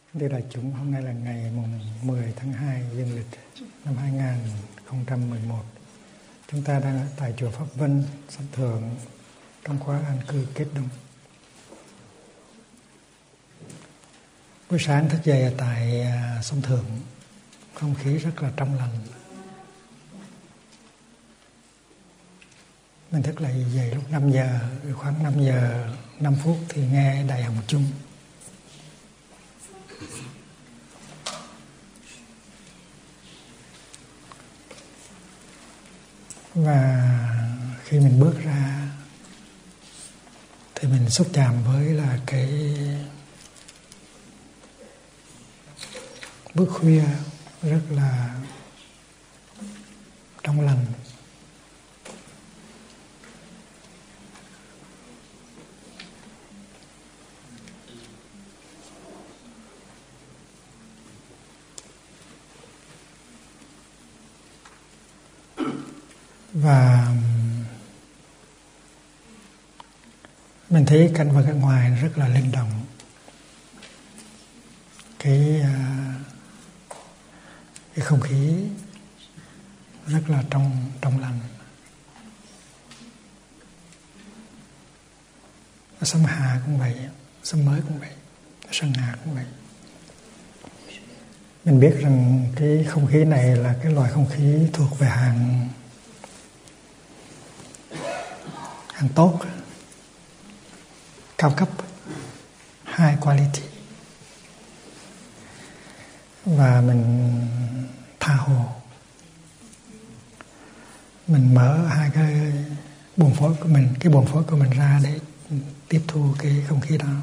Thưa đại chúng, hôm nay là ngày mùng 10 tháng 2 dương lịch năm 2011. Chúng ta đang ở tại chùa Pháp Vân, Sóc Thượng, trong khóa an cư kết đông. Buổi sáng thức dậy ở tại sông Thượng, không khí rất là trong lành. Mình thức lại dậy lúc 5 giờ, khoảng 5 giờ 5 phút thì nghe Đại Hồng Chung. Và khi mình bước ra thì mình xúc chạm với là cái bước khuya rất là trong lành. Và mình thấy cảnh vật ở ngoài rất là linh động. Cái không khí rất là trong lành. Ở Sâm Hà cũng vậy, Sâm Mới cũng vậy, ở Sơn Hà cũng vậy. Mình biết rằng cái không khí này là cái loại không khí thuộc về hàng tốt, cao cấp, high quality. Và mình tha hồ, mình mở hai cái buồng phổi của mình, cái buồng phổi của mình ra để tiếp thu cái không khí đó.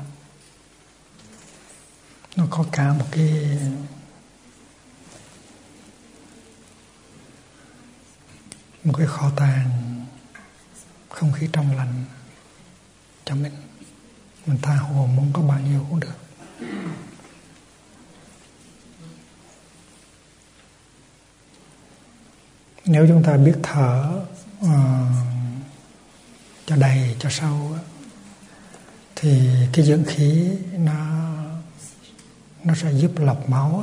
Nó có cả một cái kho tàng không khí trong lành cho mình. Mình tha hồ muốn có bao nhiêu cũng được. Nếu chúng ta biết thở cho đầy, cho sâu thì cái dưỡng khí nó sẽ giúp lọc máu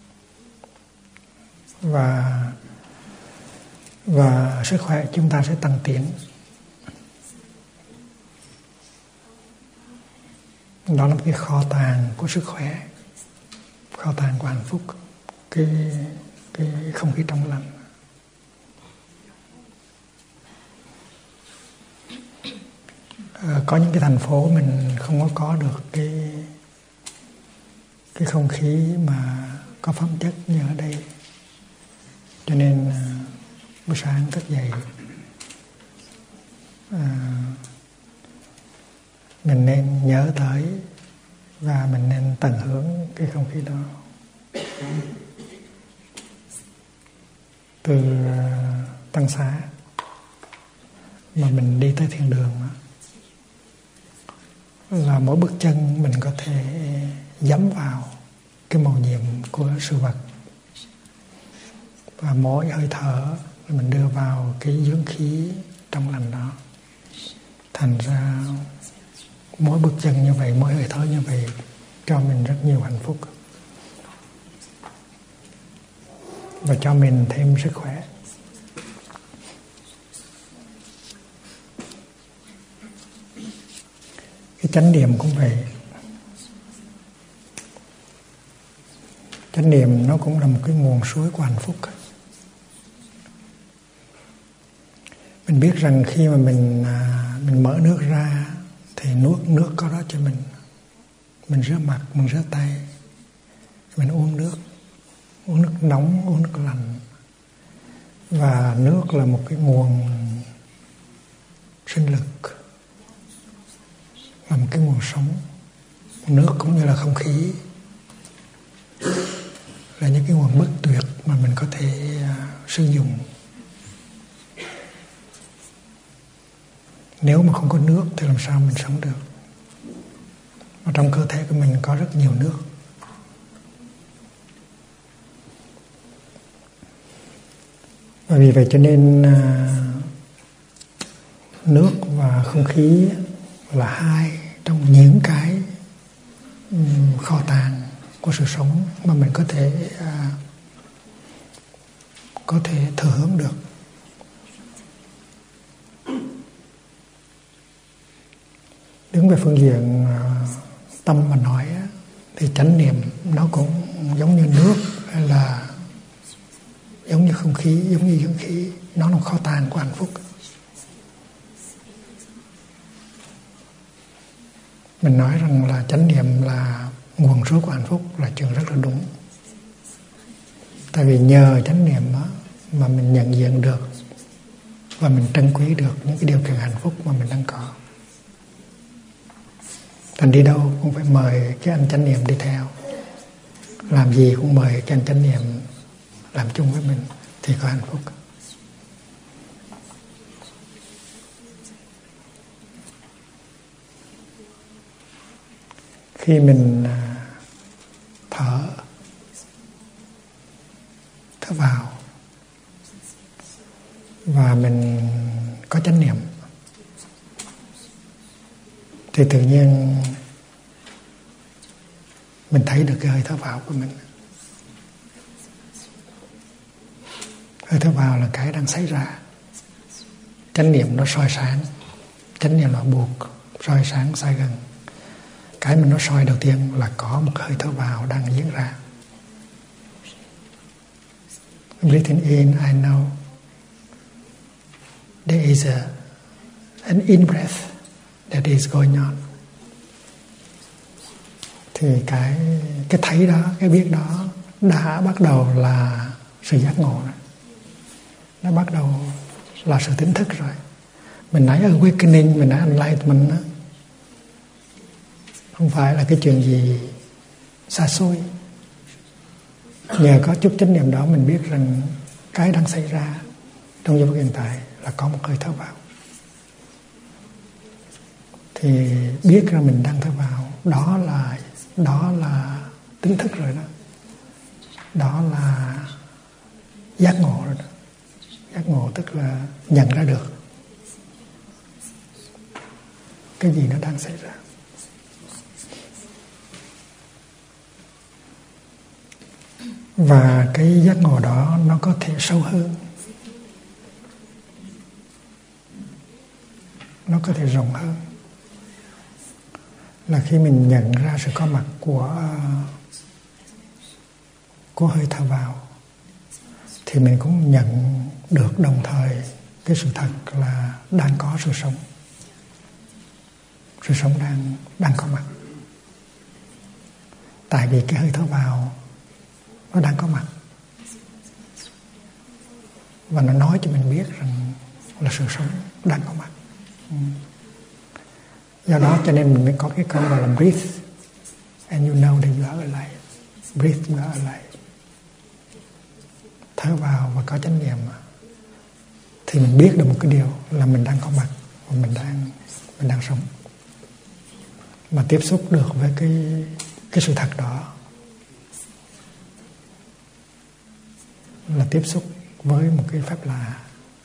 và sức khỏe chúng ta sẽ tăng tiến. Đó là một cái kho tàng của sức khỏe, kho tàng của hạnh phúc, cái không khí trong lành. Có những cái thành phố mình không có được cái không khí mà có phẩm chất như ở đây. Cho nên buổi sáng thức dậy mình nên nhớ tới và mình nên tận hưởng cái không khí đó. Từ Tăng Xá mà mình đi tới thiên đường là mỗi bước chân mình có thể dẫm vào cái mầu nhiệm của sự vật, và mỗi hơi thở mình đưa vào cái dưỡng khí trong lành đó. Thành ra mỗi bước chân như vậy, mỗi hơi thở như vậy cho mình rất nhiều hạnh phúc và cho mình thêm sức khỏe. Cái chánh niệm cũng vậy. Chánh niệm nó cũng là một cái nguồn suối của hạnh phúc. Mình biết rằng khi mà mình mở nước ra thì nước có đó cho mình. Mình rửa mặt, mình rửa tay, mình uống nước nóng, uống nước lạnh. Và nước là một cái nguồn sinh lực, là một cái nguồn sống. Nước cũng như là không khí, là những cái nguồn bất tuyệt mà mình có thể sử dụng. Nếu mà không có nước thì làm sao mình sống được? Và trong cơ thể của mình có rất nhiều nước. Và vì vậy cho nên nước và không khí là hai trong những cái kho tàng của sự sống mà mình có thể thừa hưởng được. Đứng về phương diện tâm mà nói thì chánh niệm nó cũng giống như nước, hay là giống như không khí, giống như dưỡng khí, nó là kho tàng của hạnh phúc. Mình nói rằng là chánh niệm là nguồn suối của hạnh phúc là chuyện rất là đúng. Tại vì nhờ chánh niệm mà mình nhận diện được và mình trân quý được những cái điều kiện hạnh phúc mà mình đang có. Thành đi đâu cũng phải mời cái anh chánh niệm đi theo, làm gì cũng mời cái anh chánh niệm làm chung với mình thì có hạnh phúc. Khi mình thở vào và mình có chánh niệm thì tự nhiên mình thấy được cái hơi thở vào của mình. Hơi thở vào là cái đang xảy ra. Chánh niệm nó soi sáng, chánh niệm nó buộc soi sáng sai gần. Cái mà nó soi đầu tiên là có một hơi thở vào đang diễn ra. Breathing in, I know there is an in-breath that is going on. Thì cái thấy đó, cái biết đó đã bắt đầu là sự giác ngộ rồi. Nó bắt đầu là sự tỉnh thức rồi. Mình nói awakening, mình nói enlightenment đó, không phải là cái chuyện gì xa xôi. Nhờ có chút chánh niệm đó mình biết rằng cái đang xảy ra trong giây phút hiện tại là có một hơi thở vào. Thì biết rằng mình đang thở vào, đó là tỉnh thức rồi đó. Đó là giác ngộ rồi đó. Giác ngộ tức là nhận ra được cái gì nó đang xảy ra. Và cái giác ngộ đó nó có thể sâu hơn, nó có thể rộng hơn. Là khi mình nhận ra sự có mặt của hơi thở vào thì mình cũng nhận được đồng thời cái sự thật là đang có sự sống. Sự sống đang có mặt. Tại vì cái hơi thở vào nó đang có mặt và nó nói cho mình biết rằng là sự sống đang có mặt. Do đó cho nên mình mới có cái câu gọi là breathe and you know that you are alive. Breathe, you are alive. Thở vào và có chánh niệm thì mình biết được một cái điều là mình đang có mặt và mình đang sống. Mà tiếp xúc được với cái sự thật đó là tiếp xúc với một cái phép lạ.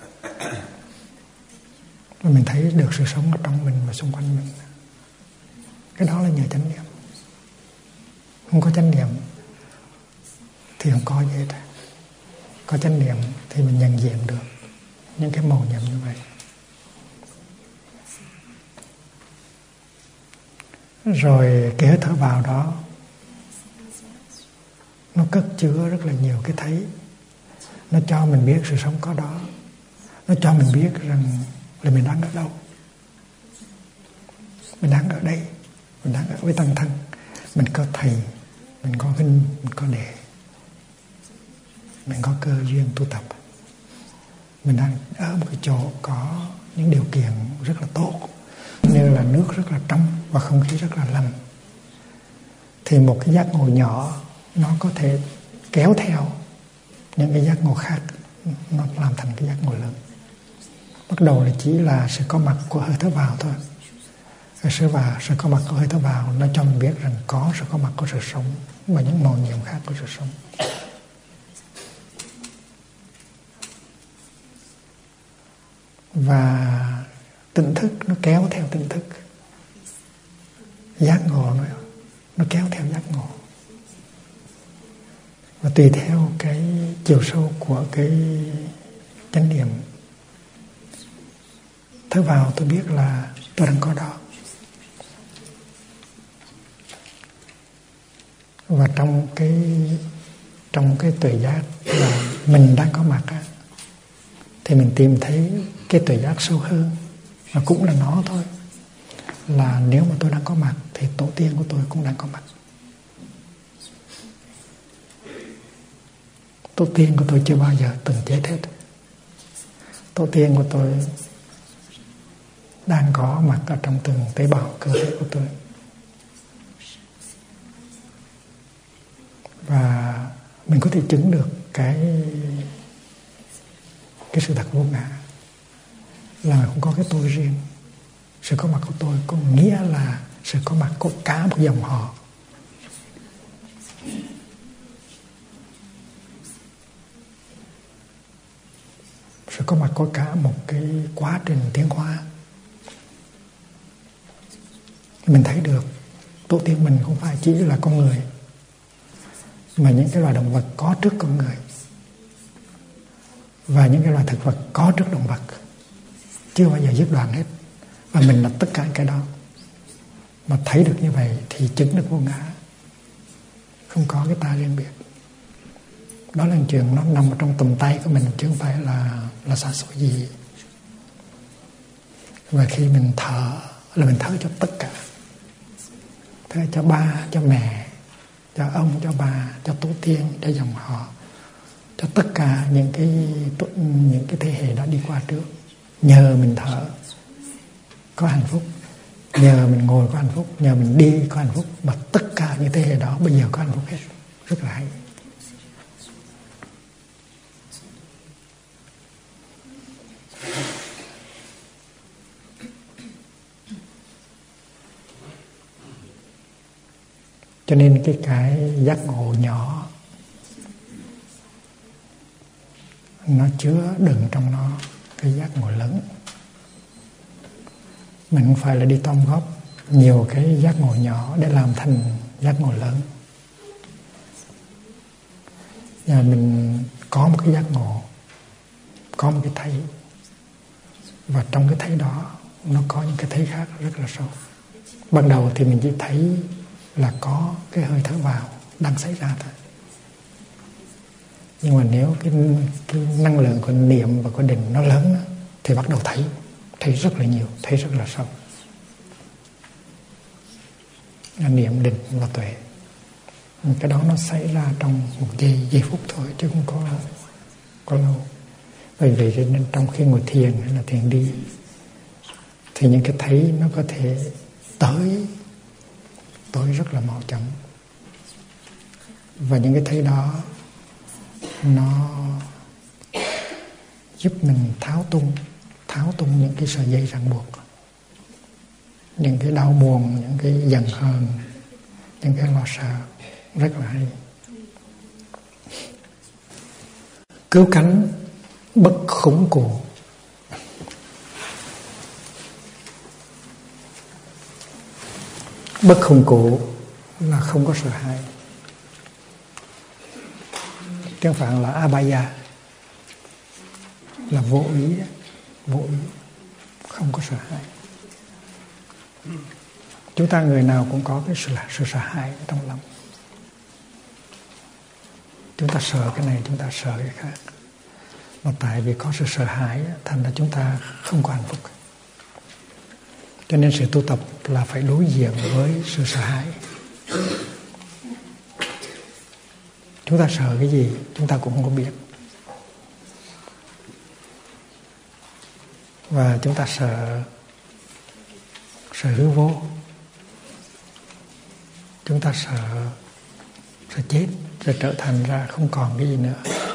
Và mình thấy được sự sống ở trong mình và xung quanh mình. Cái đó là nhờ chánh niệm. Không có chánh niệm thì không có gì hết. Có chánh niệm thì mình nhận diện được những cái màu nhiệm như vậy. Rồi cái hơi thở vào đó nó cất chứa rất là nhiều cái thấy. Nó cho mình biết sự sống có đó. Nó cho mình biết rằng là mình đang ở đâu. Mình đang ở đây. Mình đang ở với tăng thân. Mình có thầy, mình có huynh, mình có đệ, mình có cơ duyên tu tập. Mình đang ở một cái chỗ có những điều kiện rất là tốt, như là nước rất là trong và không khí rất là lành. Thì một cái giác ngộ nhỏ nó có thể kéo theo những cái giác ngộ khác, nó làm thành cái giác ngộ lớn. Bắt đầu là chỉ là sự có mặt của hơi thở vào thôi. Sự có mặt của hơi thở vào nó cho mình biết rằng có sự có mặt của sự sống và những màu nhiệm khác của sự sống. Và tỉnh thức nó kéo theo tỉnh thức. Giác ngộ nó kéo theo giác ngộ. Và tùy theo cái chiều sâu của cái chánh niệm, thở vào tôi biết là tôi đang có đó. Và trong cái tuệ giác là mình đang có mặt á, thì mình tìm thấy cái tuệ giác sâu hơn, và cũng là nó thôi, là nếu mà tôi đang có mặt thì tổ tiên của tôi cũng đang có mặt. Tổ tiên của tôi chưa bao giờ từng chết hết. Tổ tiên của tôi đang có mặt ở trong từng tế bào cơ thể của tôi. Và mình có thể chứng được cái sự thật vô ngã, là không có cái tôi riêng. Sự có mặt của tôi có nghĩa là sự có mặt của cả một dòng họ. Sự có mặt của cả một cái quá trình tiến hóa. Mình thấy được tổ tiên mình không phải chỉ là con người, mà những cái loài động vật có trước con người, và những cái loài thực vật có trước động vật, chưa bao giờ dứt đoạn hết. Và mình là tất cả cái đó. Mà thấy được như vậy thì chứng được vô ngã, không có cái ta riêng biệt. Đó là chuyện nó nằm trong tầm tay của mình, chứ không phải là xa xôi gì. Và khi mình thở là mình thở cho tất cả, thở cho ba, cho mẹ, cho ông, cho bà, cho tổ tiên, cho dòng họ, cho tất cả những cái thế hệ đã đi qua trước. Nhờ mình thở có hạnh phúc, nhờ mình ngồi có hạnh phúc, nhờ mình đi có hạnh phúc, mà tất cả những thế hệ đó bây giờ có hạnh phúc hết. Rất là hay. Cho nên cái giác ngộ nhỏ nó chứa đựng trong nó cái giác ngộ lớn. Mình không phải là đi tom góp nhiều cái giác ngộ nhỏ để làm thành giác ngộ lớn. Và mình có một cái giác ngộ, có một cái thấy, và trong cái thấy đó nó có những cái thấy khác rất là sâu. Ban đầu thì mình chỉ thấy là có cái hơi thở vào đang xảy ra thôi. Nhưng mà nếu cái năng lượng của niệm và của định nó lớn đó, thì bắt đầu thấy rất là nhiều, thấy rất là sâu. Niệm, định và tuệ, cái đó nó xảy ra trong một giây phút thôi, chứ không có lâu. Bởi vậy nên trong khi ngồi thiền hay là thiền đi, thì những cái thấy nó có thể tới rất là mau chóng. Và những cái thấy đó nó giúp mình tháo tung những cái sợi dây ràng buộc, những cái đau buồn, những cái giận hờn, những cái lo sợ. Rất là hay. Cứu cánh bất khủng cụ. Bất khủng cụ là không có sợ hãi. Tiếng Phạn là abhaya, là vô ý, không có sợ hãi. Chúng ta người nào cũng có cái sự sợ hãi trong lòng. Chúng ta sợ cái này, chúng ta sợ cái khác. Mà tại vì có sự sợ hãi, thành ra chúng ta không có hạnh phúc. Cho nên sự tu tập là phải đối diện với sự sợ hãi. Chúng ta sợ cái gì chúng ta cũng không có biết. Và chúng ta sợ hư vô. Chúng ta sợ chết, rồi trở thành ra không còn cái gì nữa.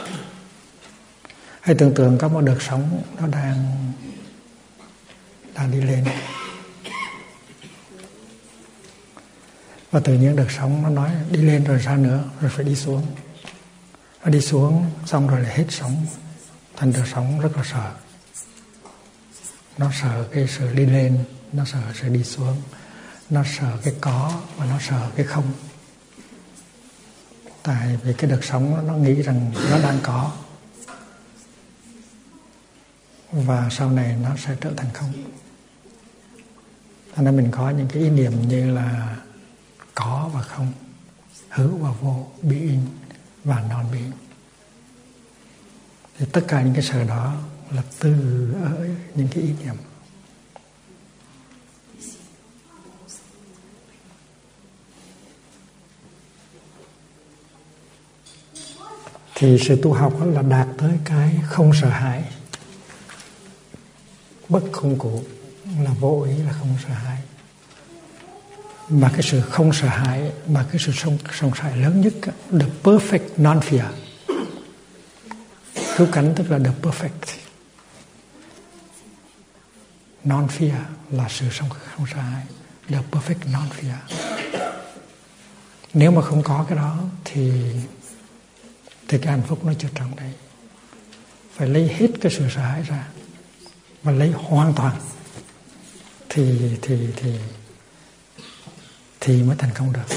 Hãy tưởng tượng có một đợt sóng nó đang đi lên, và tự nhiên đợt sóng nó nói đi lên rồi sao nữa, rồi phải đi xuống. Nó đi xuống xong rồi lại hết sóng, thành đợt sóng rất là sợ. Nó sợ cái sự đi lên, nó sợ sự đi xuống, nó sợ cái có và nó sợ cái không. Tại vì cái đợt sống nó nghĩ rằng nó đang có, và sau này nó sẽ trở thành không. Cho nên mình có những cái ý niệm như là có và không, hữu và vô, being và non-being. Thì tất cả những cái sự đó là từ ở những cái ý niệm. Thì sự tu học là đạt tới cái không sợ hãi, bất khung cụ, là vô ý, là không sợ hãi. Mà cái sự không sợ hãi, mà cái sự sống hãi lớn nhất, the perfect non-fear. Cứu cánh tức là the perfect non-fear, là sự không sợ hãi, the perfect non-fear. Nếu mà không có cái đó thì cái hạnh phúc nó chưa trọn đấy. Phải lấy hết cái sự sợ hãi ra và lấy hoàn toàn thì mới thành công được.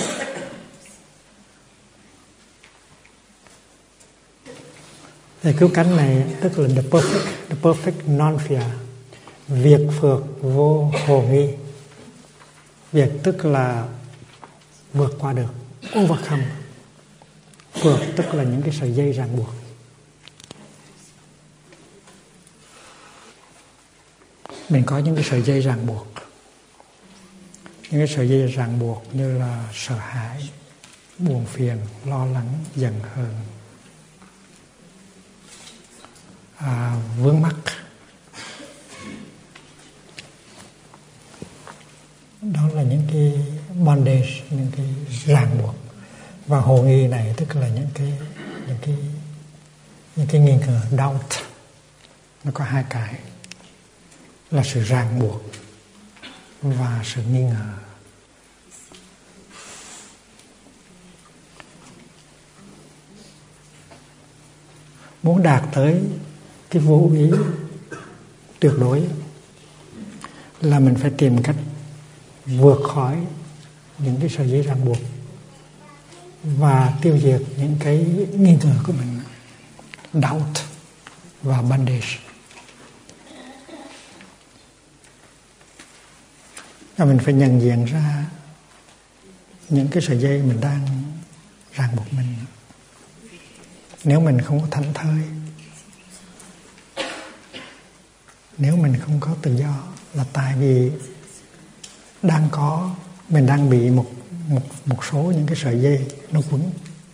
Thì cứu cánh này tức là the perfect non-fear, việc phược vô hồ nghi. Việc tức là vượt qua được, overcome. Phược tức là những cái sợi dây ràng buộc. Mình có những cái sợi dây ràng buộc. Những cái sợi dây ràng buộc như là sợ hãi, buồn phiền, lo lắng, giận hờn, vướng mắc. Đó là những cái bondage, những cái ràng buộc. Và hồ nghi này tức là những cái nghi ngờ, doubt. Nó có hai cái là sự ràng buộc và sự nghi ngờ. Muốn đạt tới cái vô ý tuyệt đối là mình phải tìm cách vượt khỏi những cái sợi dây ràng buộc và tiêu diệt những cái nghi ngờ của mình, doubt và bondage. Và mình phải nhận diện ra những cái sợi dây mình đang ràng buộc mình. Nếu mình không có thảnh thơi, nếu mình không có tự do, là tại vì mình đang bị một số những cái sợi dây nó quấn.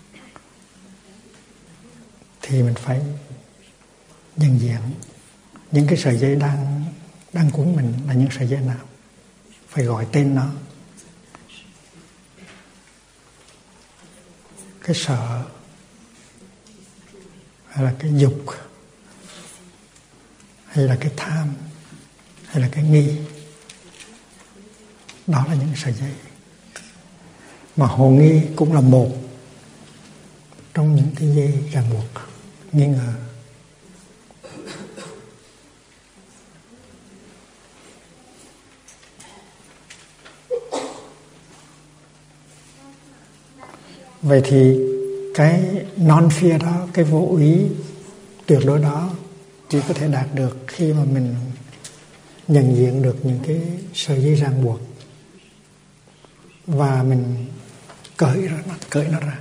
Thì mình phải nhận diện những cái sợi dây đang quấn mình là những sợi dây nào, phải gọi tên nó. Cái sợ, hay là cái dục, hay là cái tham, hay là cái nghi. Đó là những sợi dây. Mà hồ nghi cũng là một trong những cái dây ràng buộc, nghi ngờ. Vậy thì cái non-fear đó, cái vô ý tuyệt đối đó chỉ có thể đạt được khi mà mình nhận diện được những cái sợi dây ràng buộc và mình cởi nó ra.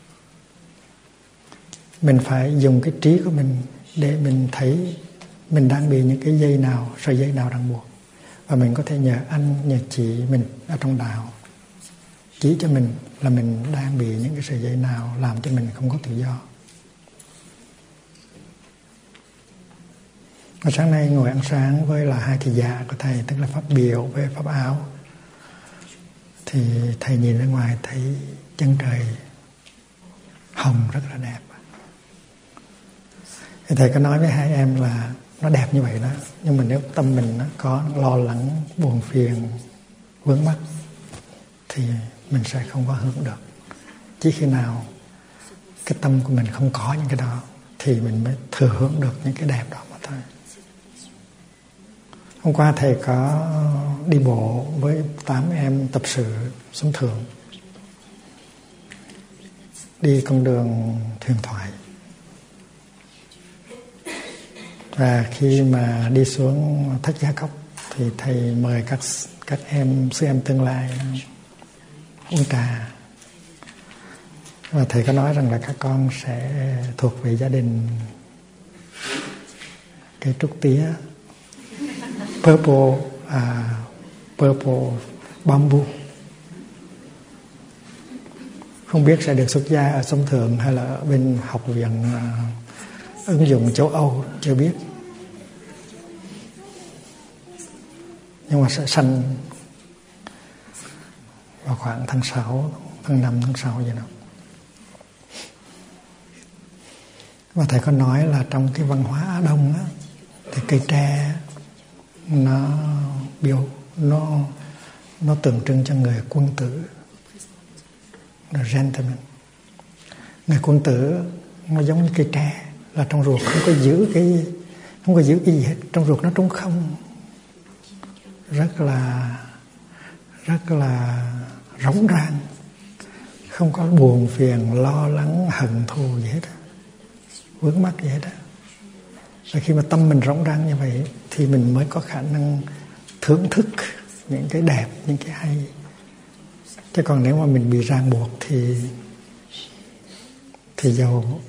Mình phải dùng cái trí của mình để mình thấy mình đang bị những cái dây nào, sợi dây nào ràng buộc. Và mình có thể nhờ anh, nhờ chị mình ở trong đạo chỉ cho mình là mình đang bị những cái sợi dây nào làm cho mình không có tự do. Và sáng nay ngồi ăn sáng với là hai thị giả của thầy, tức là pháp biểu với pháp áo, thì thầy nhìn ra ngoài thấy chân trời hồng rất là đẹp. Thì thầy có nói với hai em là nó đẹp như vậy đó, nhưng mà nếu tâm mình nó có lo lắng, buồn phiền, vướng mắc thì mình sẽ không có hưởng được. Chỉ khi nào cái tâm của mình không có những cái đó thì mình mới thừa hưởng được những cái đẹp đó mà thôi. Hôm qua thầy có đi bộ với 8 em tập sự xuống thượng. đi con đường huyền thoại. Và khi mà đi xuống Thất Gia Cốc thì thầy mời các em sư em tương lai uống trà. Và thầy có nói rằng là các con sẽ thuộc về gia đình cây trúc tía purple bamboo. Không biết sẽ được xuất gia ở sông Thượng hay là ở bên học viện ứng dụng châu Âu, chưa biết. Nhưng mà sẽ sanh vào khoảng tháng 6, tháng 5, tháng 6 gì đó. Và thầy có nói là trong cái văn hóa Á Đông á, thì cây tre nó tượng trưng cho người quân tử, là gentleman. Người quân tử nó giống như cây tre, là trong ruột không có giữ cái gì hết, trong ruột nó trống không, rất là rỗng rang, không có buồn phiền lo lắng hận thù gì hết, vướng mắc gì hết. Và khi mà tâm mình rỗng rang như vậy thì mình mới có khả năng thưởng thức những cái đẹp, những cái hay. Chứ còn nếu mà mình bị ràng buộc thì dầu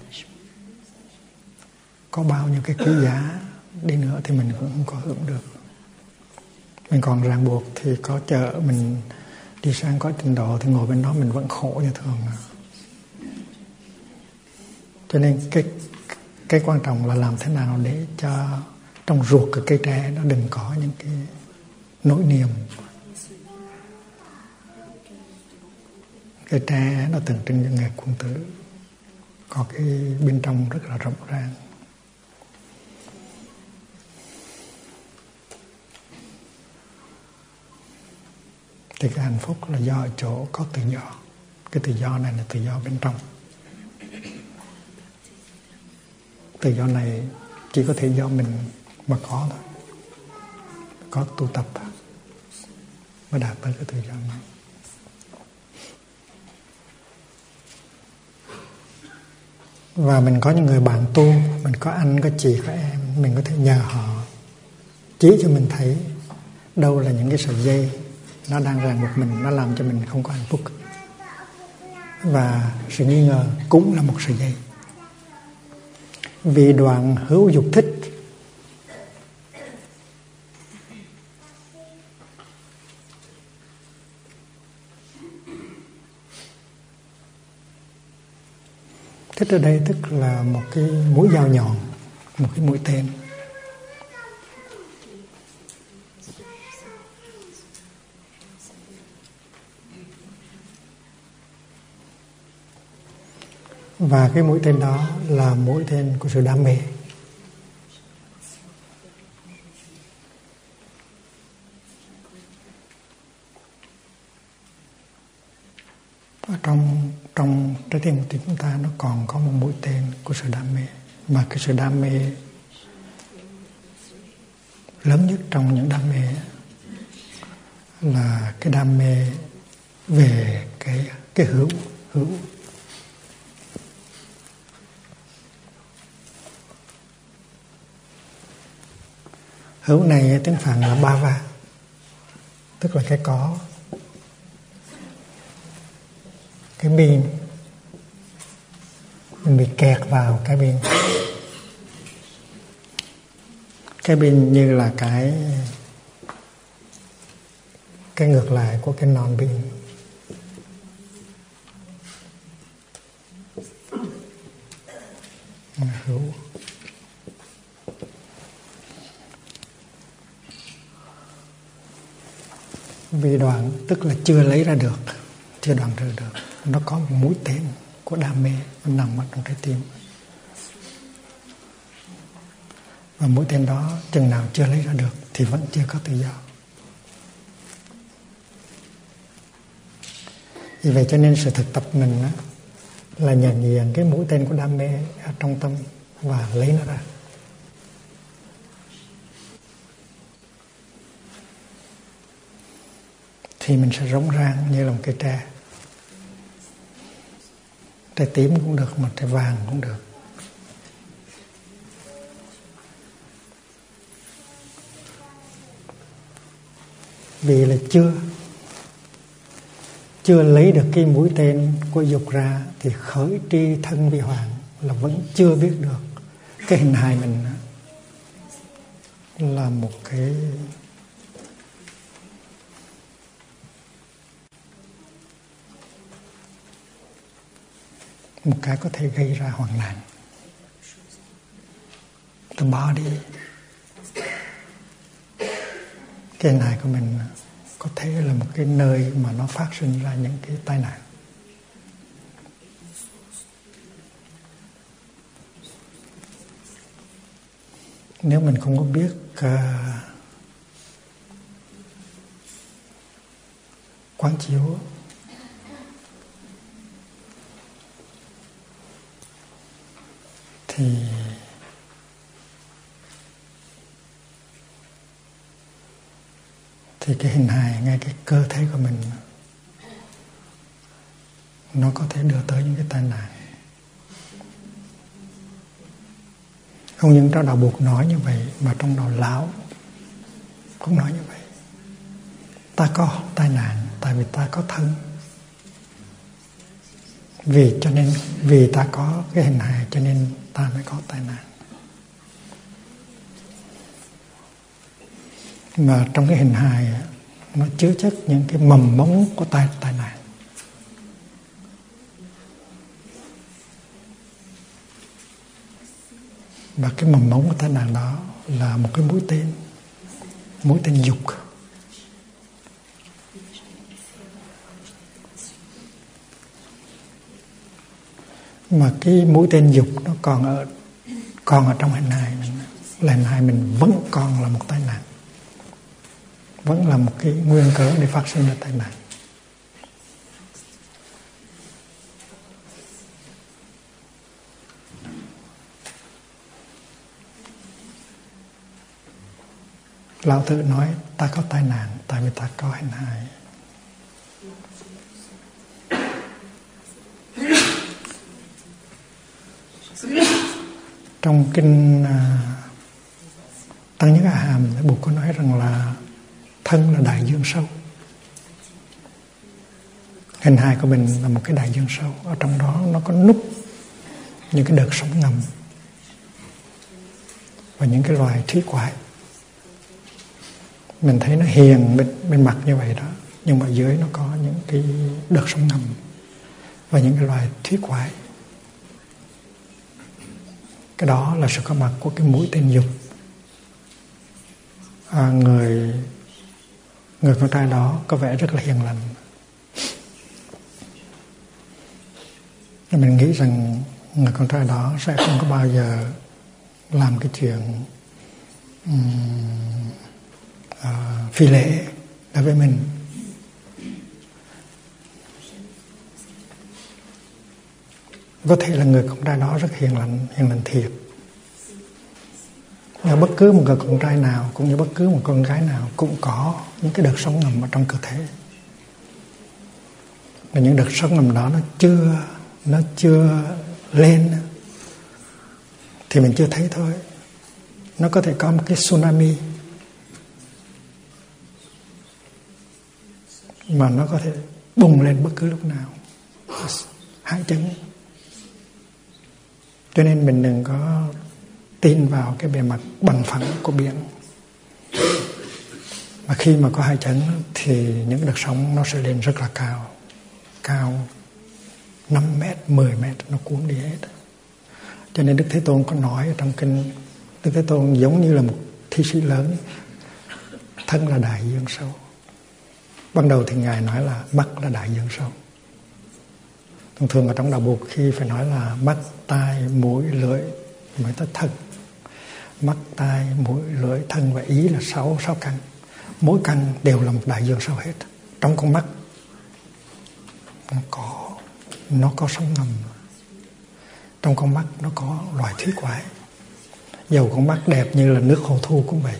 có bao nhiêu cái quý giá đi nữa thì mình cũng không có hưởng được. Mình còn ràng buộc thì có chợ mình đi sang có trình độ thì ngồi bên đó mình vẫn khổ như thường. Cho nên cái quan trọng là làm thế nào để cho trong ruột của cây tre nó đừng có những cái nỗi niềm. Cây tre nó tượng trưng cho người quân tử, có cái bên trong rất là rộng ràng. Thì cái hạnh phúc là do ở chỗ có tự do. Cái tự do này là tự do bên trong. Tự do này chỉ có thể do mình mà có thôi. Có tu tập mới đạt tới cái tự do này. Và mình có những người bạn tu, mình có anh, có chị, có em, mình có thể nhờ họ chỉ cho mình thấy đâu là những cái sợi dây nó đang ràng buộc mình, nó làm cho mình không có hạnh phúc. Và sự nghi ngờ cũng là một sợi dây. Vì đoạn hữu dục thích thích ở đây tức là một cái mũi dao nhọn, một cái mũi tên. Và cái mũi tên đó là mũi tên của sự đam mê. Ở trong trái tim của chúng ta nó còn có một mũi tên của sự đam mê. Mà cái sự đam mê lớn nhất trong những đam mê là cái đam mê về cái hữu. Hữu này tiếng Phạn là bhava, tức là cái có. Cái pin mình bị kẹt vào cái pin. Cái pin như là cái ngược lại của cái non pin. Hữu. Vì đoạn tức là chưa lấy ra được, chưa đoạn trừ được. Nó có một mũi tên của đam mê nó nằm ở trong trái tim. Và mũi tên đó chừng nào chưa lấy ra được thì vẫn chưa có tự do. Vì vậy cho nên sự thực tập mình là nhận diện cái mũi tên của đam mê ở trong tâm và lấy nó ra. Thì mình sẽ rỗng rang như là một cây tre. trái tím cũng được mà trái vàng cũng được. Vì là chưa lấy được cái mũi tên của dục ra thì khởi tri thân vi hoàng, là vẫn chưa biết được cái hình hài mình là một cái có thể gây ra hoạn nạn. The body, cái hình hài của mình có thể là một cái nơi mà nó phát sinh ra những cái tai nạn. Nếu mình không có biết quán chiếu thì cái hình hài, ngay cái cơ thể của mình nó có thể đưa tới những cái tai nạn. Không những trong đạo Bụt nói như vậy, mà trong đạo Lão cũng nói như vậy. Ta có tai nạn tại vì ta có thân. Vì ta có cái hình hài cho nên ta mới có tai nạn. Mà trong cái hình hài nó chứa chất những cái mầm mống của tai nạn. Và cái mầm mống của tai nạn đó là một cái mũi tên dục. Mà cái mũi tên dục nó còn ở trong hình hài mình, là hình hài mình vẫn còn là một tai nạn, vẫn là một cái nguyên cớ để phát sinh ra tai nạn. Lão Tử nói ta có tai nạn tại vì ta có hình hài. Trong kinh Tăng Nhất A Hàm, Bụt có nói rằng là thân là đại dương sâu. Hình hài của mình là một cái đại dương sâu. Ở trong đó nó có núp những cái đợt sóng ngầm và những cái loài thủy quái. Mình thấy nó hiền bên mặt như vậy đó, nhưng mà dưới nó có những cái đợt sóng ngầm và những cái loài thủy quái. Cái đó là sự có mặt của cái mũi tên dục. Người con trai đó có vẻ rất là hiền lành. Mình nghĩ rằng người con trai đó sẽ không có bao giờ làm cái chuyện phi lễ đối với mình. Có thể là người con trai đó rất hiền lành thiệt. Nhưng bất cứ một người con trai nào cũng như bất cứ một con gái nào cũng có những cái đợt sóng ngầm ở trong cơ thể. Và những đợt sóng ngầm đó nó chưa lên thì mình chưa thấy thôi. Nó có thể có một cái tsunami mà nó có thể bùng lên bất cứ lúc nào, hãy chấn. Cho nên mình đừng có tin vào cái bề mặt bằng phẳng của biển. Mà khi mà có hai chấn thì những đợt sóng nó sẽ lên rất là cao 5 mét, 10 mét, nó cuốn đi hết. Cho nên Đức Thế Tôn có nói ở trong kinh, Đức Thế Tôn giống như là một thi sĩ lớn, thân là đại dương sâu. Ban đầu thì Ngài nói là mắt là đại dương sâu. Thường ở trong đạo Bụt khi phải nói là mắt, tai, mũi, lưỡi mới tới thân. Mắt, tai, mũi, lưỡi, thân và ý là 6 căn. Mỗi căn đều là một đại dương sâu hết. Trong con mắt nó có sóng ngầm. Trong con mắt nó có loài thủy quái. Dầu con mắt đẹp như là nước hồ thu cũng vậy.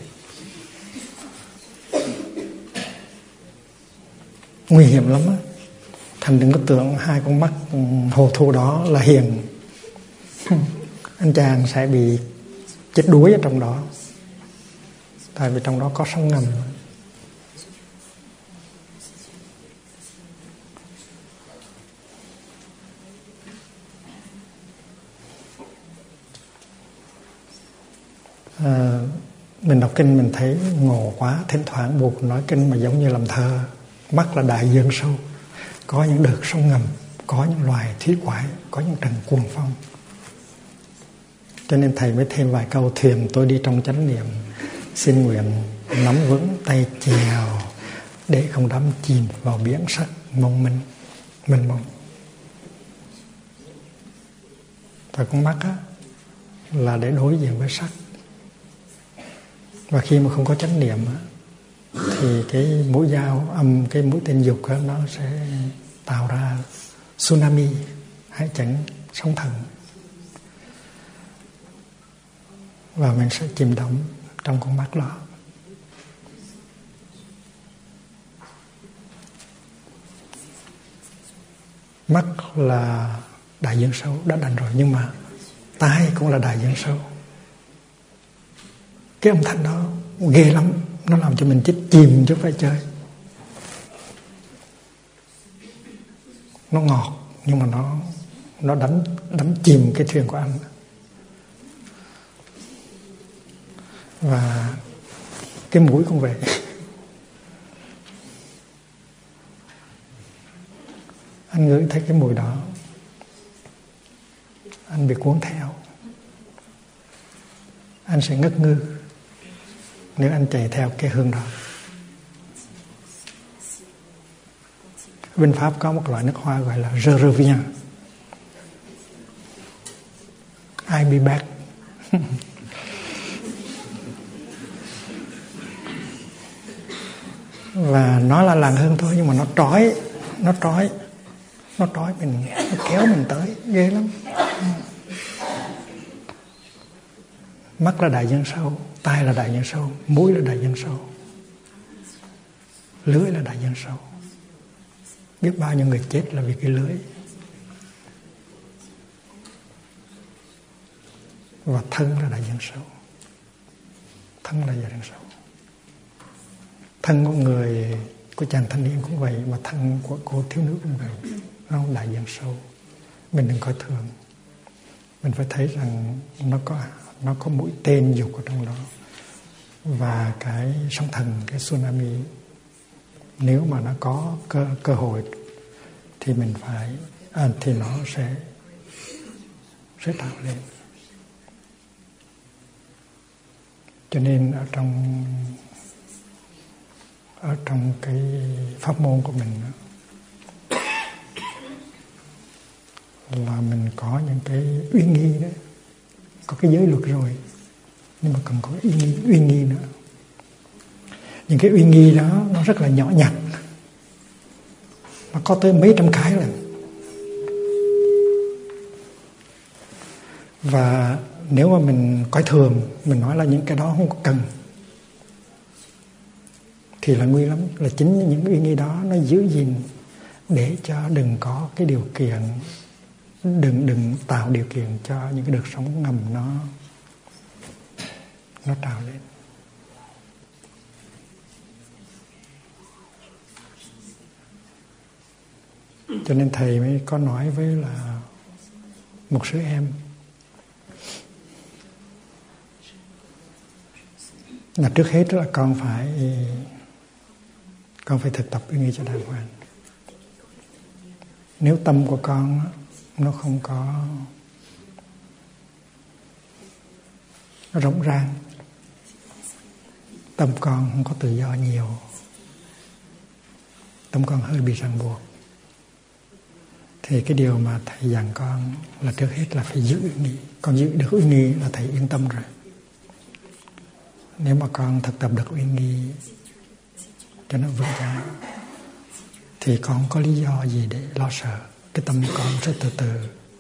Nguy hiểm lắm á. Thành đừng có tưởng hai con mắt hồ thu đó là hiền. Anh chàng sẽ bị chết đuối ở trong đó, tại vì trong đó có sông ngầm. Mình đọc kinh mình thấy ngộ quá. Thỉnh thoảng buộc nói kinh mà giống như làm thơ. Mắt là đại dương sâu, có những đợt sông ngầm, có những loài thủy quái, có những trận cuồng phong. Cho nên thầy mới thêm vài câu: thuyền tôi đi trong chánh niệm, xin nguyện nắm vững tay chèo, để không đắm chìm vào biển sắc mong mênh mông. Và con mắt á, là để đối diện với sắc. Và khi mà không có chánh niệm á, thì cái mũi dao âm, cái mũi tên dục á, nó sẽ tạo ra tsunami, hải chấn, sóng thần. Và mình sẽ chìm đắm trong con mắt đó. Mắt là đại dương sâu, đã đành rồi, nhưng mà tai cũng là đại dương sâu. Cái âm thanh đó ghê lắm, nó làm cho mình chết chìm chứ không phải chơi. Nó ngọt nhưng mà nó đánh chìm cái thuyền của anh. Và cái mũi cũng vậy. Anh ngửi thấy cái mùi đó, anh bị cuốn theo. Anh sẽ ngất ngư nếu anh chạy theo cái hương đó. Bên Pháp có một loại nước hoa gọi là Je reviens, I'll be back. Và nó là làng hương thôi, nhưng mà nó trói mình, nó kéo mình tới, ghê lắm. Mắt là đại dương sâu, tai là đại dương sâu, mũi là đại dương sâu, lưỡi là đại dương sâu. Biết bao nhiêu người chết là vì cái lưỡi. Và thân là đại dương sâu. Thân là đại dương sâu. Thân của người, của chàng thanh niên cũng vậy, mà thân của cô thiếu nữ cũng vậy. Nó đại dương sâu. Mình đừng coi thường. Mình phải thấy rằng nó có mũi tên dục ở trong đó. Và cái sóng thần, cái tsunami, nếu mà nó có cơ hội thì mình phải thì nó sẽ tạo lên. Cho nên ở trong cái pháp môn của mình là mình có những cái uy nghi đó, có cái giới luật rồi, nhưng mà cần có uy nghi nữa. Những cái uy nghi đó nó rất là nhỏ nhặt, nó có tới mấy trăm cái lần. Và nếu mà mình coi thường, mình nói là những cái đó không có cần, thì là nguy lắm. Là chính những uy nghi đó nó giữ gìn để cho đừng có cái điều kiện, đừng tạo điều kiện cho những cái đợt sóng ngầm nó trào lên. Cho nên thầy mới có nói với là một số em là trước hết là con phải thực tập uy nghi cho đàng hoàng. Nếu tâm của con nó không có, nó rỗng rang, tâm con không có tự do nhiều, tâm con hơi bị ràng buộc, thì cái điều mà thầy dặn con là trước hết là phải giữ uy nghi. Con giữ được uy nghi là thầy yên tâm rồi. Nếu mà con thực tập được uy nghi cho nó vững chãi thì con không có lý do gì để lo sợ. Cái tâm con sẽ từ từ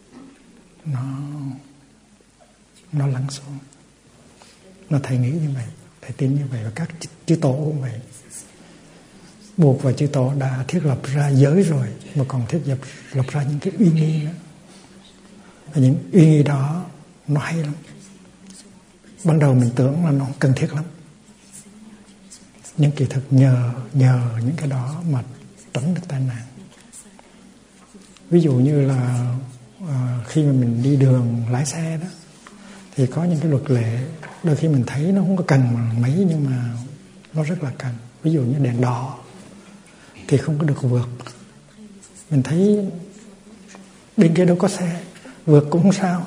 nó lắng xuống. Nó thầy nghĩ như vậy, thầy tin như vậy, và các chư tổ cũng vậy. Buộc và chư Tổ đã thiết lập ra giới rồi, mà còn thiết lập ra những cái uy nghi nữa. Và những uy nghi đó nó hay lắm. Ban đầu mình tưởng là nó cần thiết lắm, nhưng kỳ thực nhờ những cái đó mà tránh được tai nạn. Ví dụ như là khi mà mình đi đường lái xe đó, thì có những cái luật lệ đôi khi mình thấy nó không có cần mà mấy, nhưng mà nó rất là cần. Ví dụ như đèn đỏ thì không có được vượt. Mình thấy bên kia đâu có xe, vượt cũng không sao.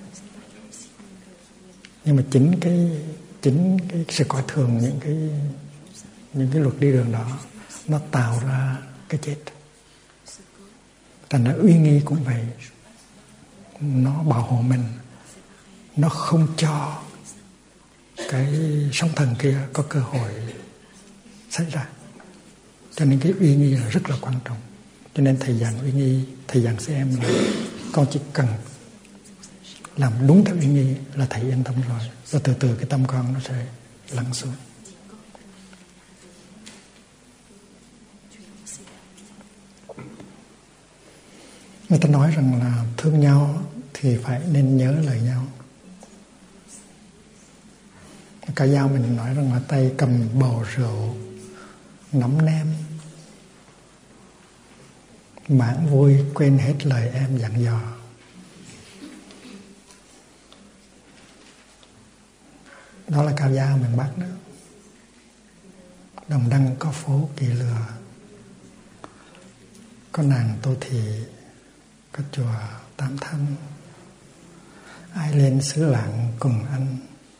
Nhưng mà chính cái sự coi thường những cái luật đi đường đó, nó tạo ra cái chết. Thành ra uy nghi cũng vậy, nó bảo hộ mình, nó không cho cái sóng thần kia có cơ hội xảy ra. Cho nên cái uy nghi là rất là quan trọng. Cho nên thầy giảng uy nghi, thầy giảng xem là con chỉ cần làm đúng theo uy nghi là thầy yên tâm rồi. Rồi từ từ cái tâm con nó sẽ lắng xuống. Người ta nói rằng là thương nhau thì phải nên nhớ lời nhau. Cả dao mình nói rằng là tay cầm bầu rượu, nắm nem, mãn vui quên hết lời em dặn dò. Đó là cao dao miền Bắc đó. Đồng Đăng có phố Kỳ Lừa, có nàng Tô Thị, có chùa Tam Thanh. Ai lên xứ lạng cùng anh,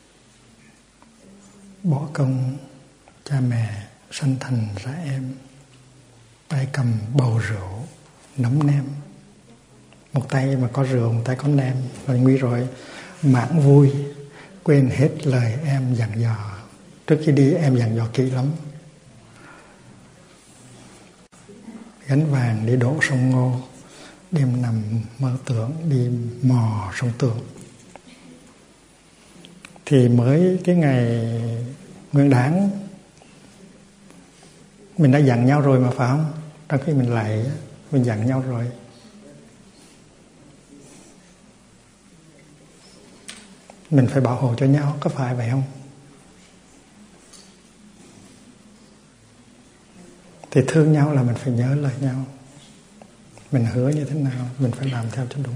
bỏ công cha mẹ sanh thành ra em. Tay cầm bầu rượu, nắm nem. Một tay mà có rượu, một tay có nem là nguy rồi. Mãn vui quên hết lời em dặn dò. Trước khi đi em dặn dò kỹ lắm. Gánh vàng đi đổ sông Ngô, đêm nằm mơ tưởng đi mò sông Tượng. Thì mới cái ngày Nguyên Đán mình đã dặn nhau rồi mà, phải không? Trong khi mình lại mình dặn nhau rồi. Mình phải bảo hộ cho nhau, có phải vậy không? Thì thương nhau là mình phải nhớ lời nhau. Mình hứa như thế nào mình phải làm theo cho đúng.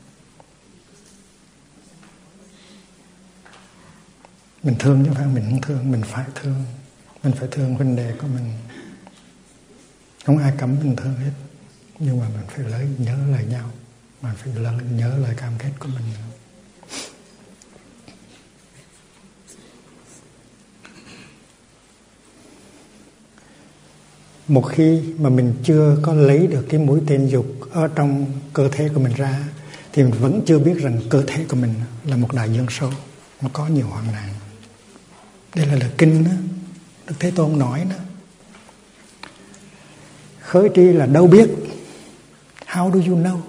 Mình thương chứ không phải mình không thương. Mình phải thương. Mình phải thương huynh đệ của mình. Không ai cấm mình thương hết. Nhưng mà mình phải nhớ lời nhau. Mình phải nhớ lời cam kết của mình. Một khi mà mình chưa có lấy được cái mũi tên dục ở trong cơ thể của mình ra, thì mình vẫn chưa biết rằng cơ thể của mình là một đại dương sâu, nó có nhiều hoạn nạn. Đây là lời kinh đó, Đức Thế Tôn nói đó. Khởi tri là đâu biết. How do you know?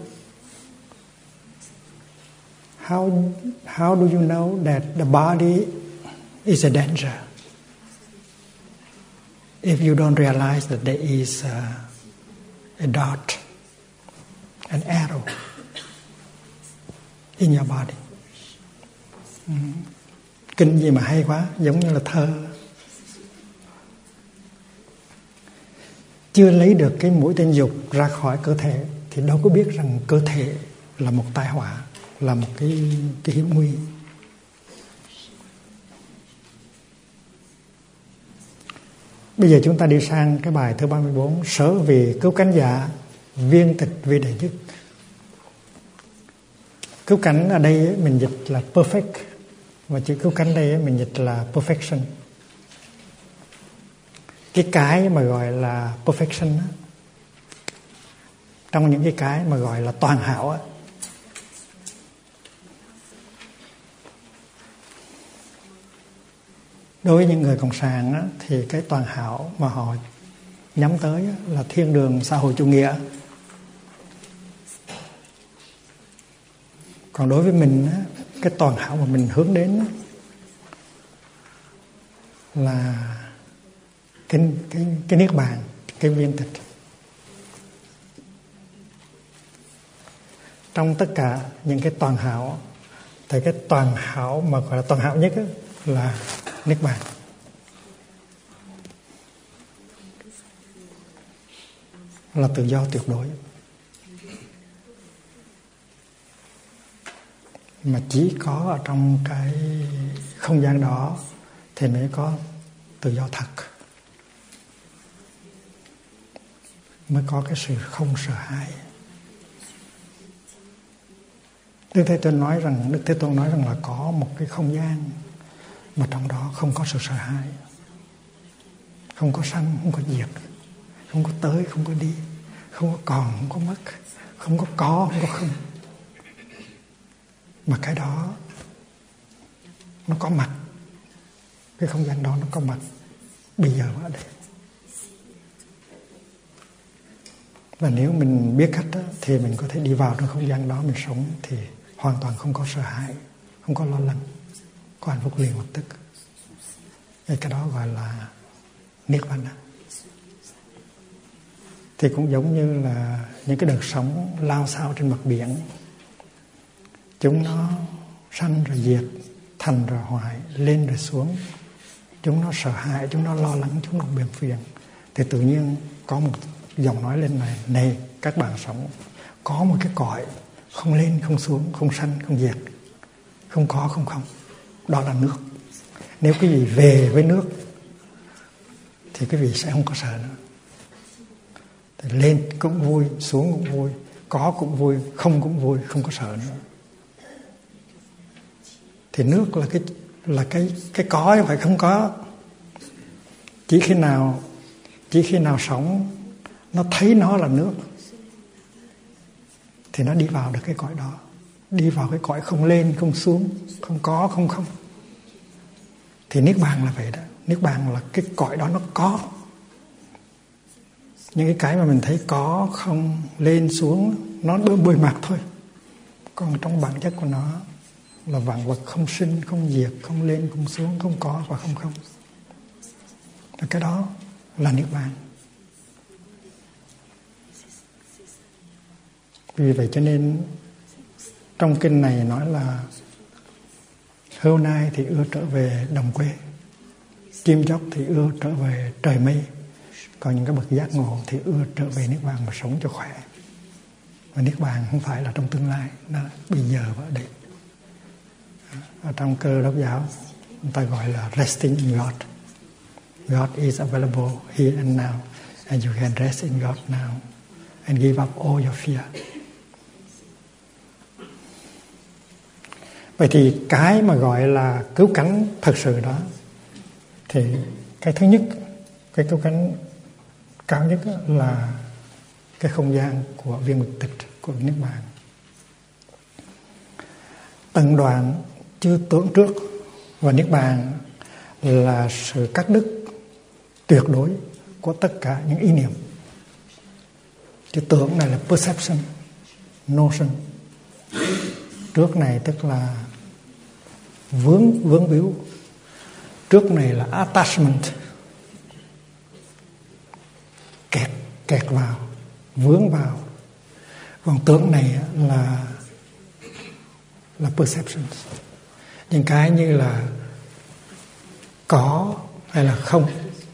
How do you know that the body is a danger? If you don't realize that there is a dart, an arrow in your body. Kinh gì mà hay quá, giống như là thơ. Chưa lấy được cái mũi tên dục ra khỏi cơ thể thì đâu có biết rằng cơ thể là một tai họa, là một cái hiểm nguy. Bây giờ chúng ta đi sang cái bài thứ 34. Sở vì cứu cánh dạ, viên tịch vì đệ nhất. Cứu cánh ở đây mình dịch là perfect, và chữ cứu cánh đây mình dịch là perfection. Cái mà gọi là perfection á, trong những cái mà gọi là toàn hảo á, đối với những người cộng sản á, thì cái toàn hảo mà họ nhắm tới á, là thiên đường xã hội chủ nghĩa. Còn đối với mình á, cái toàn hảo mà mình hướng đến á, là cái niết bàn. cái viên tịch. Trong tất cả những cái toàn hảo thì cái toàn hảo mà gọi là toàn hảo nhất là Niết Bàn. Là tự do tuyệt đối. Mà chỉ có ở trong cái không gian đó thì mới có tự do thật, mới có cái sự không sợ hãi. Đức Thế Tôn nói rằng là có một cái không gian mà trong đó không có sự sợ hãi, không có sanh, không có diệt, không có tới, không có đi, không có còn, không có mất, không có, không có không. Mà cái đó nó có mặt, cái không gian đó nó có mặt bây giờ ở đây. Và nếu mình biết cách đó, thì mình có thể đi vào trong không gian đó mình sống thì hoàn toàn không có sợ hãi, không có lo lắng, có hạnh phúc liền lập tức. Cái đó gọi là Niết Bàn. Thì cũng giống như là những cái đợt sóng lao xao trên mặt biển, chúng nó sanh rồi diệt, thành rồi hoại, lên rồi xuống. Chúng nó sợ hãi, chúng nó lo lắng, chúng nó buồn phiền. Thì tự nhiên có một giọng nói lên này: này các bạn sống, có một cái cõi không lên, không xuống, không sanh, không diệt, không có, không không. Đó là nước. Nếu quý vị về với nước thì quý vị sẽ không có sợ nữa. Thì lên cũng vui, xuống cũng vui, có cũng vui, không cũng vui, không có sợ nữa. Thì nước là cái có chứ phải không có. Chỉ khi nào sống nó thấy nó là nước thì nó đi vào được cái cõi đó, đi vào cái cõi không lên, không xuống, không có, không không. Thì Niết Bàn là vậy đó. Niết Bàn là cái cõi đó nó có. Những cái mà mình thấy có, không, lên, xuống, nó bề mặt thôi. Còn trong bản chất của nó là vạn vật không sinh, không diệt, không lên, không xuống, không có và không không. Và cái đó là Niết Bàn. Vì vậy cho nên trong kinh này nói là hươu nai thì ưa trở về đồng quê, chim chóc thì ưa trở về trời mây, còn những cái bậc giác ngộ thì ưa trở về Niết Bàn mà sống cho khỏe. Và Niết Bàn không phải là trong tương lai, nó bây giờ và ở đây. Ở trong Cơ Đốc giáo người ta gọi là resting in God. God is available here and now, and you can rest in God now and give up all your fear. Vậy thì cái mà gọi là cứu cánh thật sự đó, thì cái thứ nhất, cái cứu cánh cao nhất là cái không gian của viên nguyệt tịch, của Niết Bàn. Tận đoạn chư tưởng trước, và Niết Bàn là sự cắt đứt tuyệt đối của tất cả những ý niệm. Chữ tưởng này là perception, notion. Trước này tức là vướng víu. Trước này là attachment, kẹt vào, vướng vào. Còn tưởng này là perception. Những cái như là có hay là không,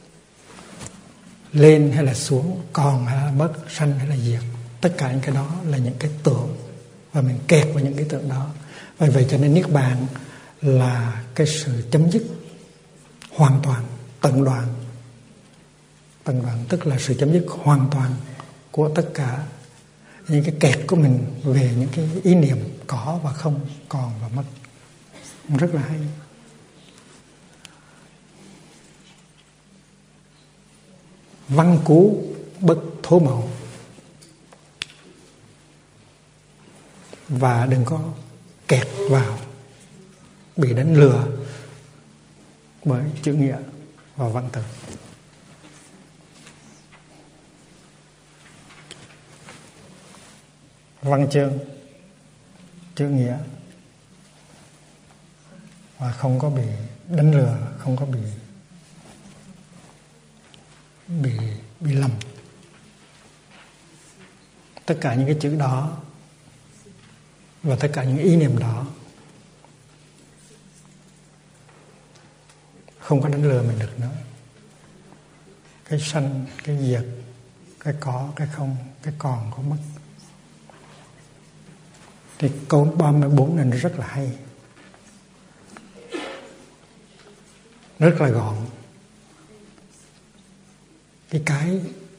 lên hay là xuống, còn hay là mất, sanh hay là diệt, tất cả những cái đó là những cái tưởng, và mình kẹt vào những cái tưởng đó. Vì vậy cho nên Niết Bàn là cái sự chấm dứt hoàn toàn, tận đoạn. Tận đoạn tức là sự chấm dứt hoàn toàn của tất cả những cái kẹt của mình về những cái ý niệm có và không, còn và mất. Rất là hay. Văn cú bất thố mậu. Và đừng có kẹt vào, bị đánh lừa bởi chữ nghĩa và văn từ. Văn chương, chữ nghĩa, và không có bị đánh lừa, không có bị lầm. tất cả những cái chữ đó và tất cả những ý niệm đó không có đánh lừa mình được nữa. Cái sanh, cái diệt, cái có, cái không, cái còn, có mất. Thì câu 34 này nó rất là hay, rất là gọn. Cái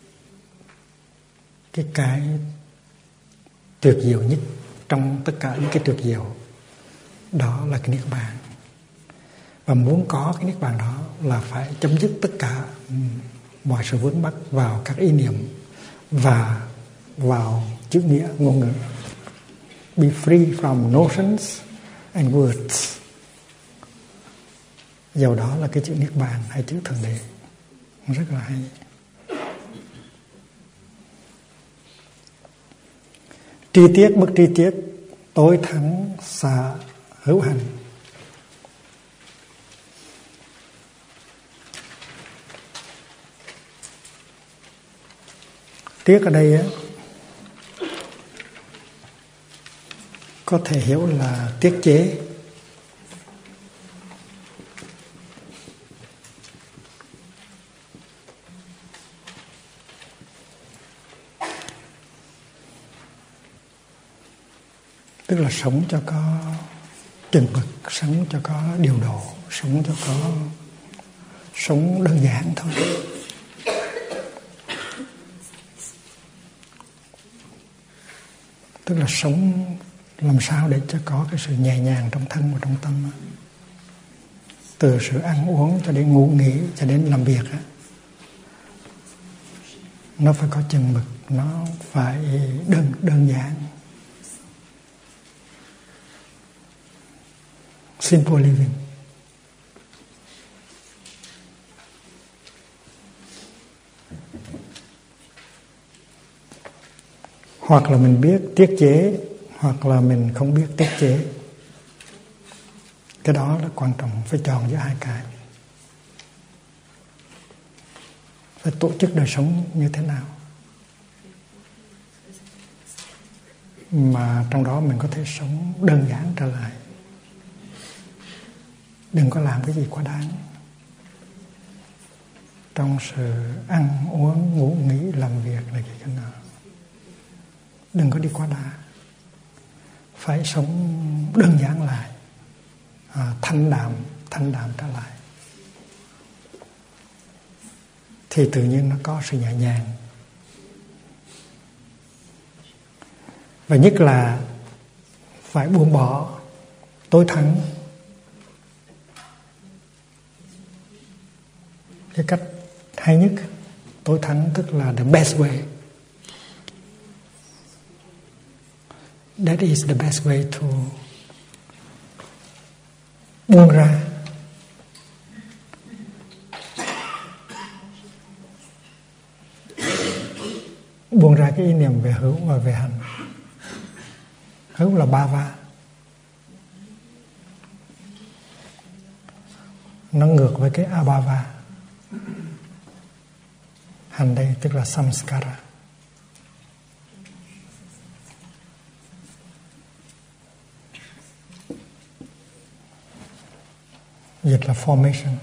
tuyệt diệu nhất trong tất cả những cái tuyệt diệu đó là cái niết bàn. Và muốn có cái niết bàn đó là phải chấm dứt tất cả mọi sự vướng mắc vào các ý niệm và vào chữ nghĩa ngôn ngữ. Be free from notions and words. Dầu đó là cái chữ niết bàn hay chữ thượng đế, rất là hay. Tri tiết bất tri tiết, tối thắng xạ hữu hành. Tiết ở đây á, có thể hiểu là tiết chế. Tức là sống cho có chừng mực, sống cho có điều độ, sống cho có sống đơn giản thôi. Tức là sống làm sao để cho có cái sự nhẹ nhàng trong thân và trong tâm. Từ sự ăn uống cho đến ngủ nghỉ cho đến làm việc á, nó phải có chừng mực, nó phải đơn giản. Simple living. Hoặc là mình biết tiết chế, hoặc là mình không biết tiết chế. Cái đó là quan trọng, phải chọn giữa hai cái. Phải tổ chức đời sống như thế nào mà trong đó mình có thể sống đơn giản trở lại. Đừng có làm cái gì quá đáng. Trong sự ăn uống, ngủ nghỉ, làm việc là cái nào. Đừng có đi quá đà. Phải sống đơn giản lại, thanh đạm trở lại. Thì tự nhiên nó có sự nhẹ nhàng. Và nhất là phải buông bỏ tối thắng. Cái cách hay nhất, tối thắng tức là the best way. That is the best way to buông ra. Buông ra cái ý niệm về hữu và về hành. Hữu là bhava. Nó ngược với cái abhava. Hành đây tức là samskara. Dịch là formation.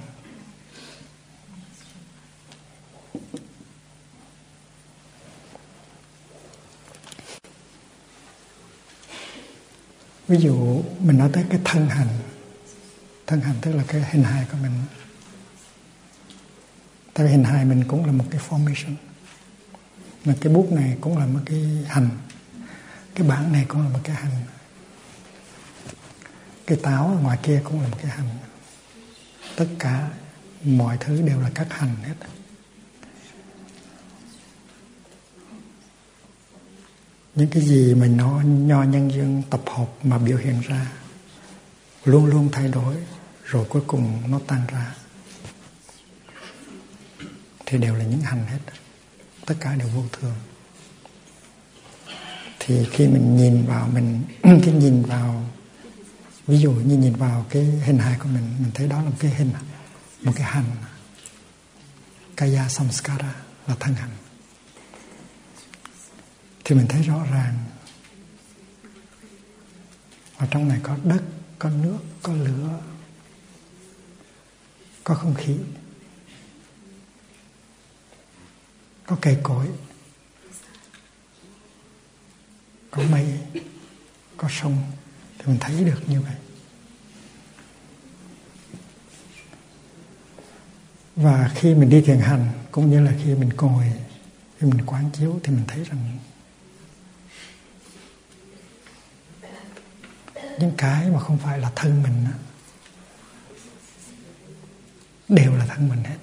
Ví dụ mình nói tới cái thân hành. Thân hành tức là cái hình hài của mình. Tại vì hình hài mình cũng là một cái formation. Mà cái bút này cũng là một cái hành. Cái bảng này cũng là một cái hành. Cái táo ở ngoài kia cũng là một cái hành. Tất cả mọi thứ đều là các hành hết. Những cái gì mà nó nho nhân dân tập hợp mà biểu hiện ra luôn luôn thay đổi, rồi cuối cùng nó tan ra, thì đều là những hành hết. Tất cả đều vô thường. Thì khi mình nhìn vào, cái nhìn vào, ví dụ như nhìn vào cái hình hài của mình thấy đó là một cái hình, một cái hành. Kaya samskara là thân hành. thì mình thấy rõ ràng. Ở trong này có đất, có nước, có lửa, có không khí, có cây cối, có mây, có sông, thì mình thấy được như vậy. Và khi mình đi thiền hành cũng như là khi mình ngồi, khi mình quán chiếu thì mình thấy rằng những cái mà không phải là thân mình đều là thân mình hết.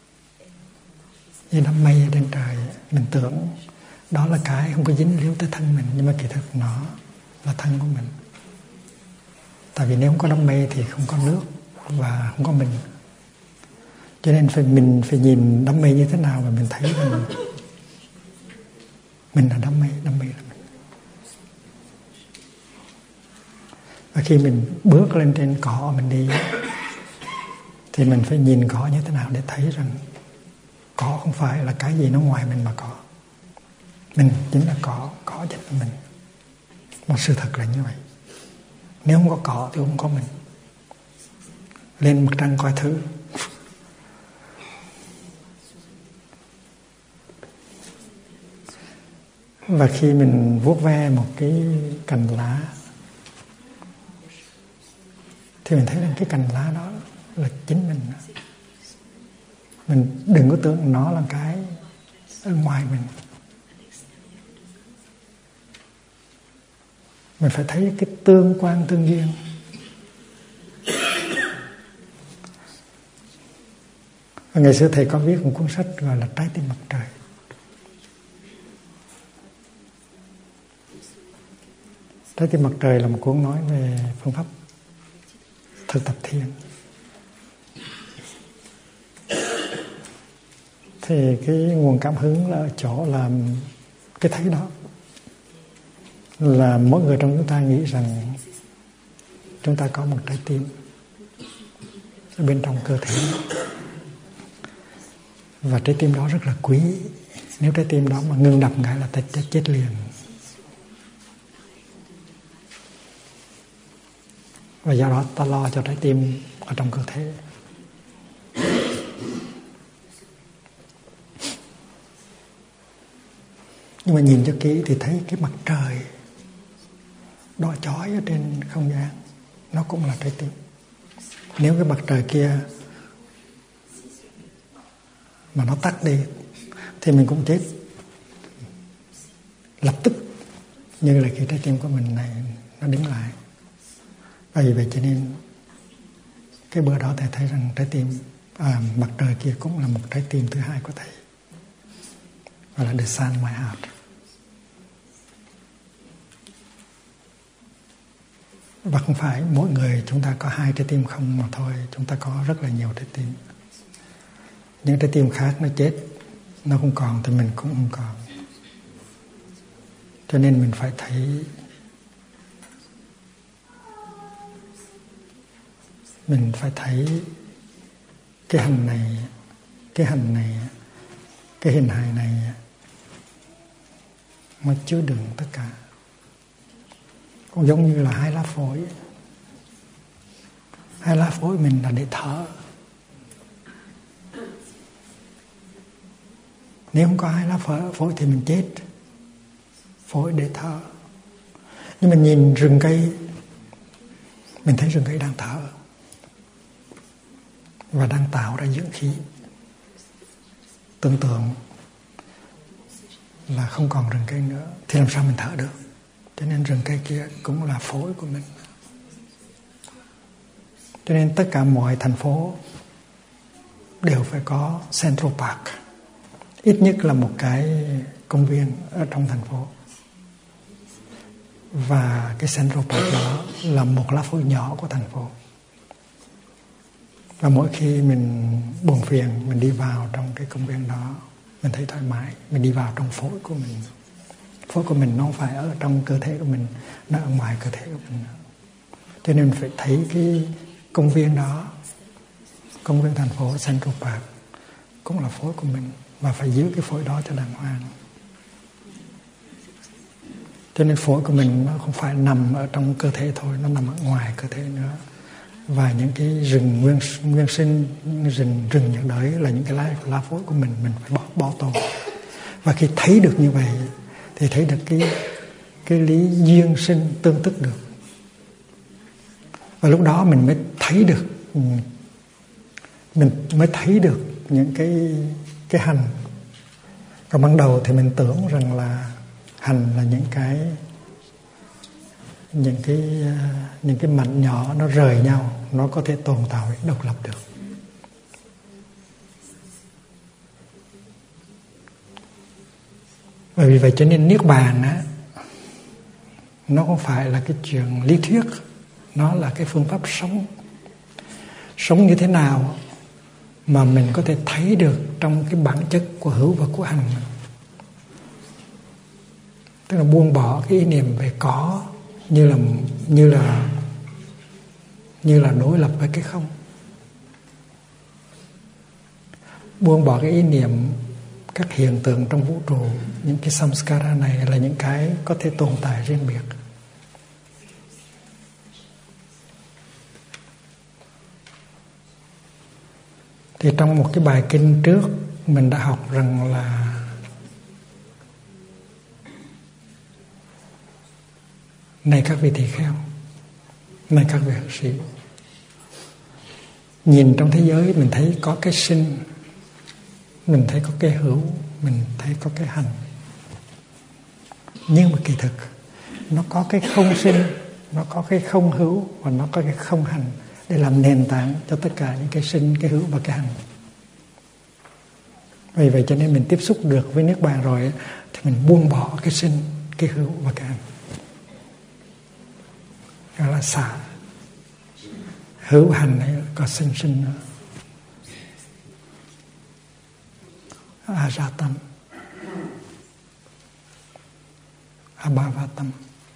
Như đám mây ở trên trời, mình tưởng đó là cái không có dính líu tới thân mình, nhưng mà kỳ thực nó là thân của mình. Tại vì nếu không có đám mây thì không có nước và không có mình. Cho nên mình phải nhìn đám mây như thế nào và mình thấy rằng mình là đám mây là mình. Và khi mình bước lên trên cỏ mình đi thì mình phải nhìn cỏ như thế nào để thấy rằng cỏ không phải là cái gì nó ngoài mình mà có. Mình chính là cỏ chính là mình. Một sự thật là như vậy. Nếu không có cỏ thì không có mình. Lên mặt trăng coi thử. Và khi mình vuốt ve một cái cành lá thì mình thấy rằng cái cành lá đó là chính mình. Mình đừng có tưởng nó là cái ở ngoài mình. Mình phải thấy cái tương quan tương duyên. Và ngày xưa thầy có viết một cuốn sách gọi là Trái tim mặt trời. Trái tim mặt trời là một cuốn nói về phương pháp thực tập thiền. Thì cái nguồn cảm hứng là ở chỗ là cái thấy đó. Là mỗi người trong chúng ta nghĩ rằng chúng ta có một trái tim ở bên trong cơ thể. Và trái tim đó rất là quý. Nếu trái tim đó mà ngừng đập cái là ta chết liền. Và do đó ta lo cho trái tim ở trong cơ thể. Nhưng mà nhìn cho kỹ thì thấy cái mặt trời đỏ chói ở trên không gian, nó cũng là trái tim. Nếu cái mặt trời kia mà nó tắt đi thì mình cũng chết lập tức, như là cái trái tim của mình này nó đứng lại. Và vì vậy cho nên cái bữa đó thầy thấy rằng trái tim mặt trời kia cũng là một trái tim thứ hai của thầy, gọi là the sun my heart. Và không phải mỗi người chúng ta có hai trái tim không mà thôi, chúng ta có rất là nhiều trái tim. Những trái tim khác nó chết, nó không còn thì mình cũng không còn. Cho nên mình phải thấy, mình phải thấy cái hành này, cái hình hài này nó chứa đựng tất cả. Cũng giống như là hai lá phổi. Hai lá phổi mình là để thở. Nếu không có hai lá phổi thì mình chết. Phổi để thở. Nhưng mình nhìn rừng cây, mình thấy rừng cây đang thở và đang tạo ra dưỡng khí. Tưởng tượng là không còn rừng cây nữa thì làm sao mình thở được. Cho nên rừng cây kia cũng là phổi của mình. Cho nên tất cả mọi thành phố đều phải có Central Park. Ít nhất là một cái công viên ở trong thành phố. Và cái Central Park đó là một lá phổi nhỏ của thành phố. Và mỗi khi mình buồn phiền, mình đi vào trong cái công viên đó, mình thấy thoải mái. Mình đi vào trong phổi của mình. Phổi của mình nó không phải ở trong cơ thể của mình, nó ở ngoài cơ thể của mình. Cho nên mình phải thấy cái công viên đó, công viên thành phố Central Park cũng là phổi của mình. Và phải giữ cái phổi đó cho đàng hoàng. Cho nên phổi của mình nó không phải nằm ở trong cơ thể thôi, nó nằm ở ngoài cơ thể nữa. Và những cái rừng nguyên sinh, rừng nhiệt đới là những cái lá phổi của mình phải bảo tồn. Và khi thấy được như vậy thì thấy được cái lý duyên sinh tương tức được. Và lúc đó mình mới thấy được những cái hành. Còn ban đầu thì mình tưởng rằng là hành là những cái mảnh nhỏ nó rời nhau, nó có thể tồn tại độc lập được. Bởi vì vậy cho nên Niết Bàn á, nó không phải là cái chuyện lý thuyết, nó là cái phương pháp sống. Sống như thế nào mà mình có thể thấy được trong cái bản chất của hữu và của hành. Tức là buông bỏ cái ý niệm về có như là đối lập với cái không. Buông bỏ cái ý niệm các hiện tượng trong vũ trụ, những cái samskara này là những cái có thể tồn tại riêng biệt. Thì trong một cái bài kinh trước mình đã học rằng là này các vị tỳ kheo, này các vị học sĩ, nhìn trong thế giới mình thấy có cái sinh, mình thấy có cái hữu, mình thấy có cái hành. Nhưng mà kỳ thực nó có cái không sinh, nó có cái không hữu và nó có cái không hành để làm nền tảng cho tất cả những cái sinh, cái hữu và cái hành. Vì vậy cho nên mình tiếp xúc được với Niết Bàn rồi thì mình buông bỏ cái sinh, cái hữu và cái hành. Đó là xả. Hữu hành này có sinh nữa. Ajatam, Abhavatam,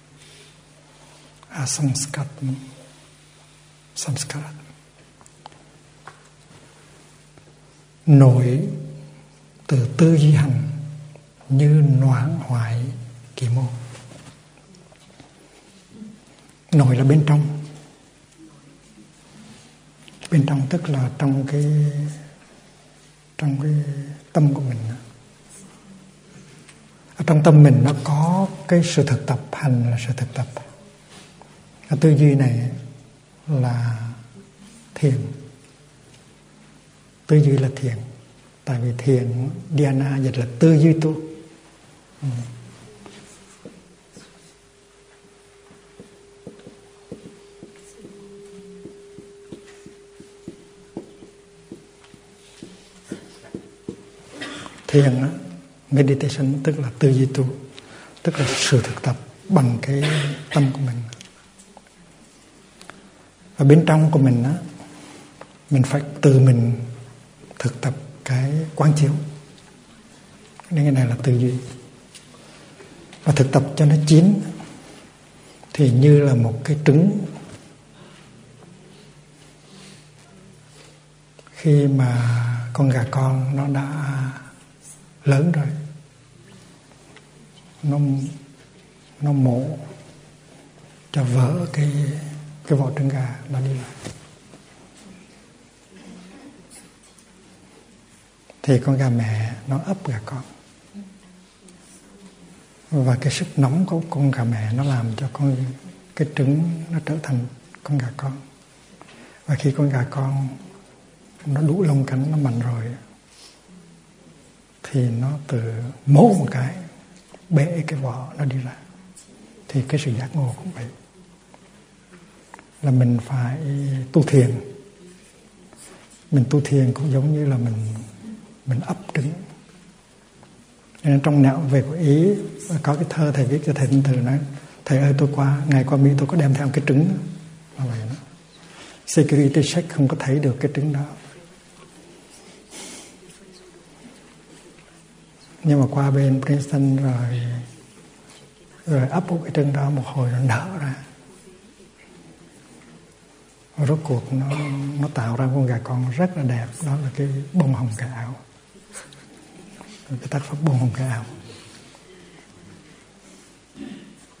Asamskatam, Samskarat. Nổi từ tư duy hành như noãn hoại kỳ môn. Nổi là bên trong. Bên trong tức là trong cái tâm của mình. Ở trong tâm mình nó có cái sự thực tập, hành là sự thực tập. Cái tư duy này là thiền. Tư duy là thiền. Tại vì thiền, dhyana dịch là tư duy tu. Thiền, meditation tức là tư duy tu, tức là sự thực tập bằng cái tâm của mình. Và bên trong của mình á, mình phải tự mình thực tập cái quán chiếu. Nên cái này là tư duy. Và thực tập cho nó chín thì như là một cái trứng. Khi mà con gà con nó đã lớn rồi, nó mổ cho vỡ cái vỏ trứng gà, nó đi lại. Thì con gà mẹ nó ấp gà con. Và cái sức nóng của con gà mẹ nó làm cho cái trứng nó trở thành con gà con. Và khi con gà con nó đủ lông cánh, nó mạnh rồi thì nó từ mổ một cái bể cái vỏ nó đi ra. Thì cái sự giác ngộ cũng vậy, là mình phải tu thiền. Mình tu thiền cũng giống như là mình ấp trứng. Nên trong Nẻo về của Ý có cái thơ thầy viết cho thầy Tinh Từ nói: thầy ơi, ngày qua Mỹ tôi có đem theo cái trứng đó. Vậy đó. Security check không có thấy được cái trứng đó. Nhưng mà qua bên Princeton rồi ấp cái trứng đó một hồi nó nở ra. Và rốt cuộc nó tạo ra con gà con rất là đẹp. Đó là cái bông hồng cà ảo. Cái tác phẩm bông hồng cà ảo.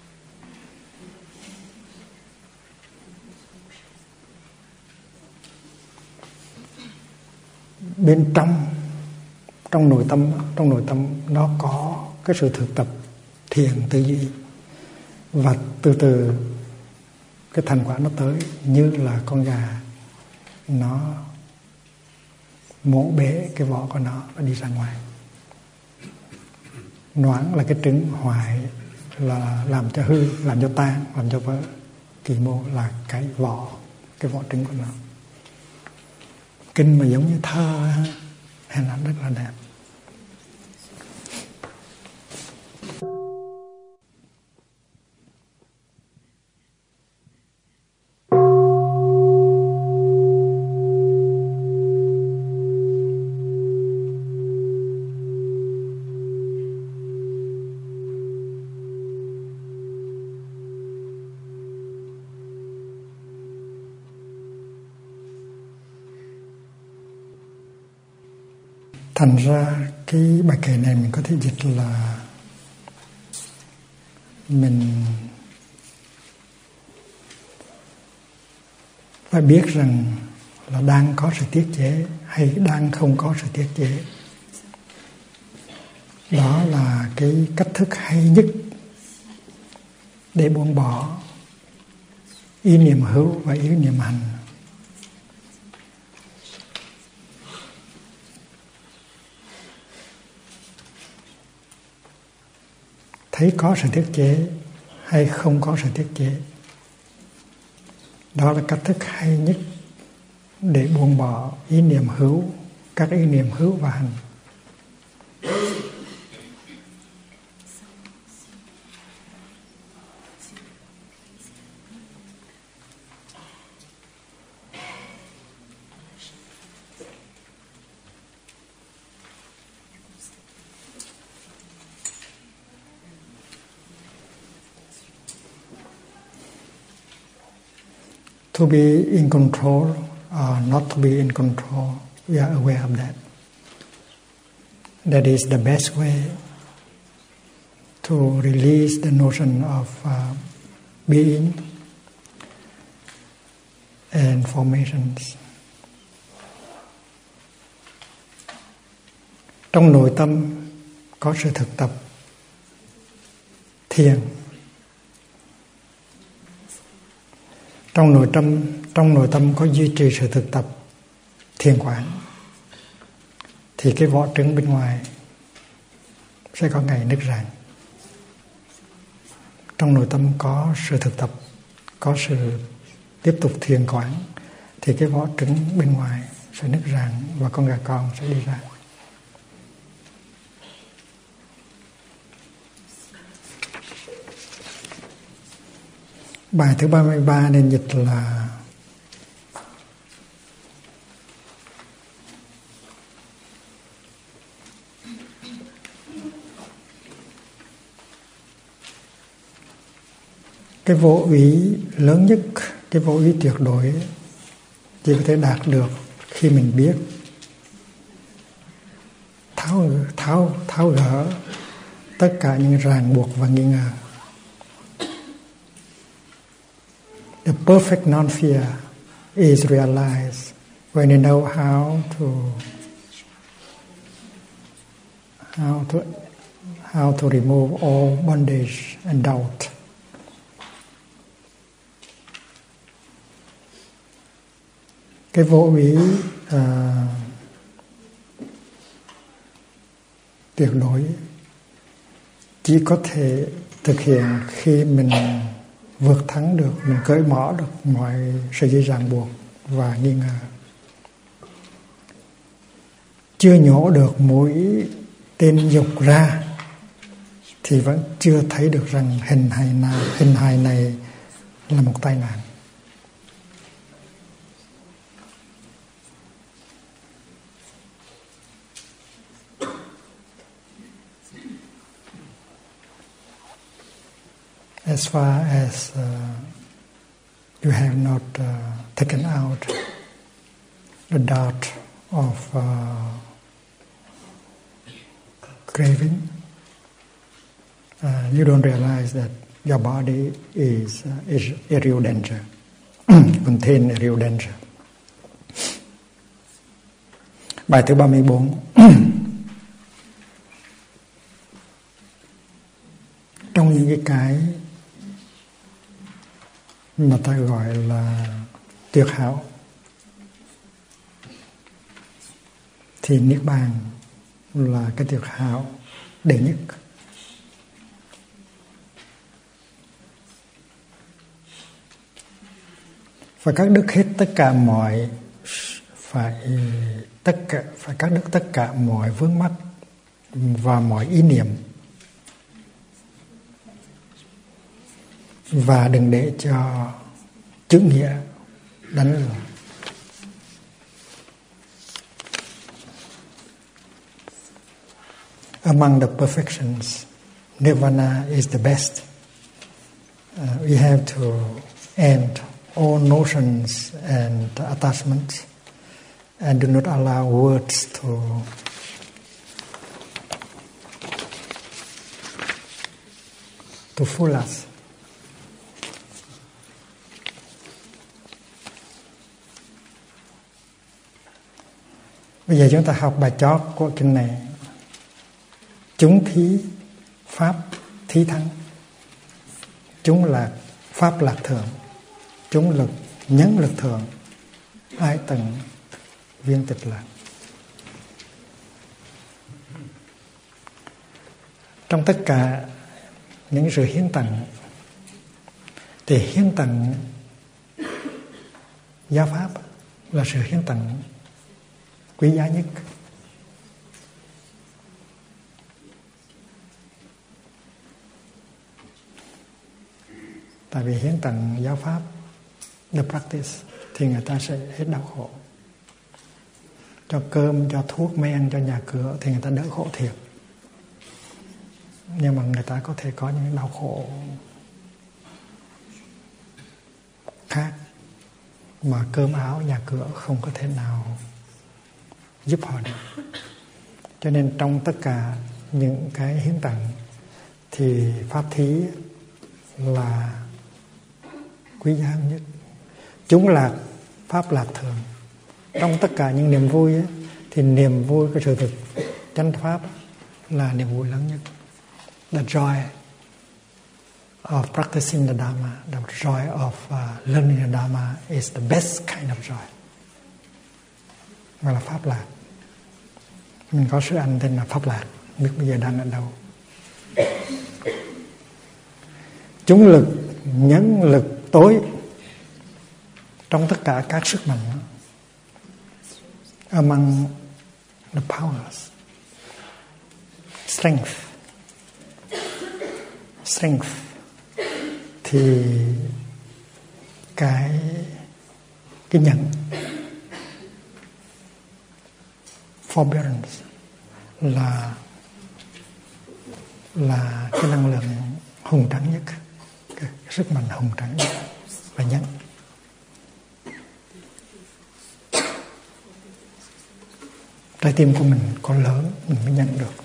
bên trong nội tâm nó có cái sự thực tập thiền tư duy, và từ từ cái thành quả nó tới, như là con gà nó mổ bể cái vỏ của nó và đi ra ngoài. Noãn là cái trứng, hoại là làm cho hư, làm cho tan, làm cho vỡ, kỳ mô là cái vỏ trứng của nó. Kinh mà giống như thơ, hình ảnh rất là đẹp. Thành ra cái bài kệ này mình có thể dịch là mình phải biết rằng là đang có sự tiết chế hay đang không có sự tiết chế. Đó là cái cách thức hay nhất để buông bỏ ý niệm hữu và ý niệm hành. Thấy có sự tiết chế hay không có sự tiết chế, đó là cách thức hay nhất để buông bỏ ý niệm hữu, các ý niệm hữu và hành. To be in control or not to be in control, we are aware of that. That is the best way to release the notion of being and formations. Trong nội tâm có sự thực tập thiền. Trong nội tâm có duy trì sự thực tập thiền quán, thì cái vỏ trứng bên ngoài sẽ có ngày nứt rạn. Trong nội tâm có sự thực tập, có sự tiếp tục thiền quán, thì cái vỏ trứng bên ngoài sẽ nứt rạn và con gà con sẽ đi ra. Bài thứ 33 nên dịch là cái vô úy lớn nhất, cái vô úy tuyệt đối chỉ có thể đạt được khi mình biết tháo gỡ tất cả những ràng buộc và nghi ngờ. The perfect non-fear is realized when you know how to remove all bondage and doubt. Cái vô úy tuyệt đối chỉ có thể thực hiện khi mình vượt thắng được, mình cởi bỏ được mọi sợi dây ràng buộc và nghi ngờ. Chưa nhổ được mũi tên dục ra thì vẫn chưa thấy được rằng hình hài này là một tai nạn. As far as you have not taken out the dart of craving, you don't realize that your body is a real danger, contain a real danger. Bài thứ 34. Trong những cái mà ta gọi là tuyệt hảo thì niết bàn là cái tuyệt hảo đệ nhất. Và các đức hết tất cả mọi phải cắt đứt tất cả mọi vướng mắc và mọi ý niệm, và đừng để cho chữ nghĩa đánh lừa. Among the perfections, Nirvana is the best. We have to end all notions and attachments, and do not allow words to fool us. Bây giờ chúng ta học bài chót của kinh này. Chúng thí pháp thí thắng, chúng lạc pháp lạc thượng, chúng lực nhấn lực thượng, ai tận viên tịch lạc. Trong tất cả những sự hiến tặng thì hiến tặng giáo pháp là sự hiến tặng quý giá nhất. Tại vì hiến tặng giáo pháp, the practice, thì người ta sẽ hết đau khổ. Cho cơm, cho thuốc men, cho nhà cửa thì người ta đỡ khổ thiệt. Nhưng mà người ta có thể có những đau khổ khác mà cơm áo, nhà cửa không có thể nào giúp họ được. Cho nên trong tất cả những cái hiến tặng thì pháp thí là quý giá nhất. Chúng lạc pháp lạc thường. Trong tất cả những niềm vui ấy, thì niềm vui của sự thực chánh pháp là niềm vui lớn nhất. The joy of practicing the Dharma, the joy of learning the Dharma is the best kind of joy. Gọi là pháp lạc. Mình có sư anh tên là Pháp Lạc, biết bây giờ đang ở đâu. Chúng lực nhấn lực tối. Trong tất cả các sức mạnh, among the powers, strength thì cái nhận, forbearance là cái năng lượng hùng tráng nhất, cái sức mạnh hùng tráng nhất là nhẫn. Trái tim của mình có lớn mình mới nhận được.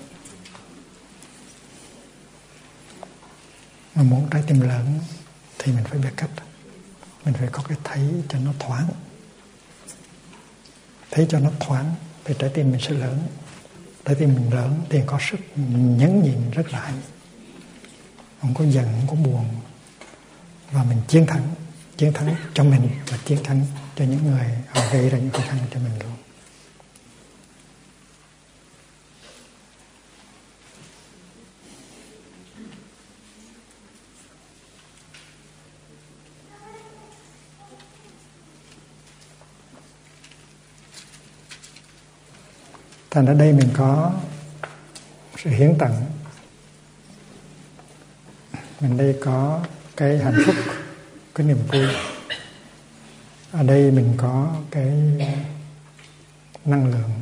Mà muốn trái tim lớn thì mình phải biết cách. Mình phải có cái thấy cho nó thoáng. Thấy cho nó thoáng thì trái tim mình sẽ lớn. Trái tim mình lớn thì có sức nhấn nhịn rất là hay. Không có giận, không có buồn. Và mình chiến thắng cho mình và chiến thắng cho những người họ gây ra những khó khăn cho mình luôn. Thành ở đây mình có sự hiến tặng, mình đây có cái hạnh phúc, cái niềm vui. Ở đây mình có cái năng lượng.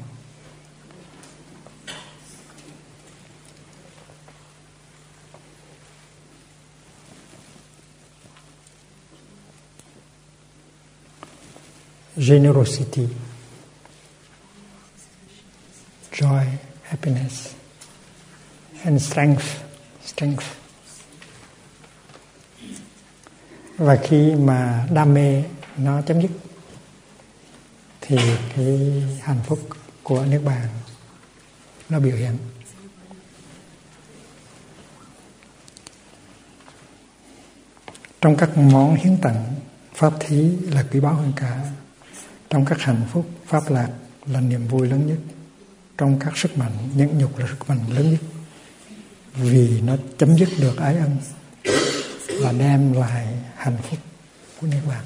Generosity, joy, happiness, and strength. Và khi mà đam mê nó chấm dứt thì cái hạnh phúc của Niết Bàn nó biểu hiện. Trong các món hiến tặng, pháp thí là quý báu hơn cả. Trong các hạnh phúc, pháp lạc là niềm vui lớn nhất. Trong các sức mạnh, nhẫn nhục là sức mạnh lớn nhất. Vì nó chấm dứt được ái ân và đem lại hạnh phúc của Niết Bàn.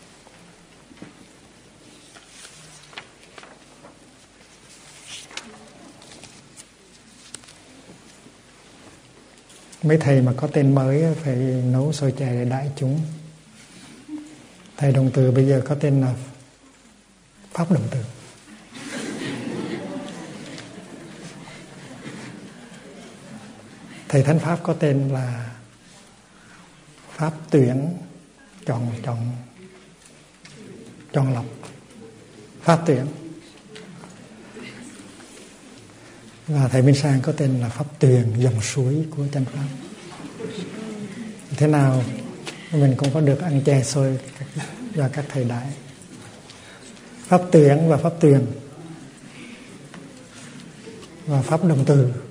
Mấy thầy mà có tên mới phải nấu xôi chè để đãi chúng. Thầy Đồng Từ bây giờ có tên là Pháp Đồng Từ. Thầy Thánh Pháp có tên là Pháp Tuyển, chọn lọc, Pháp Tuyển. Và thầy Minh Sang có tên là Pháp Tuyền, dòng suối của chánh pháp. Thế nào mình cũng có được ăn chè xôi do các thầy đại. Pháp Tuyển và Pháp Tuyền và Pháp Đồng Từ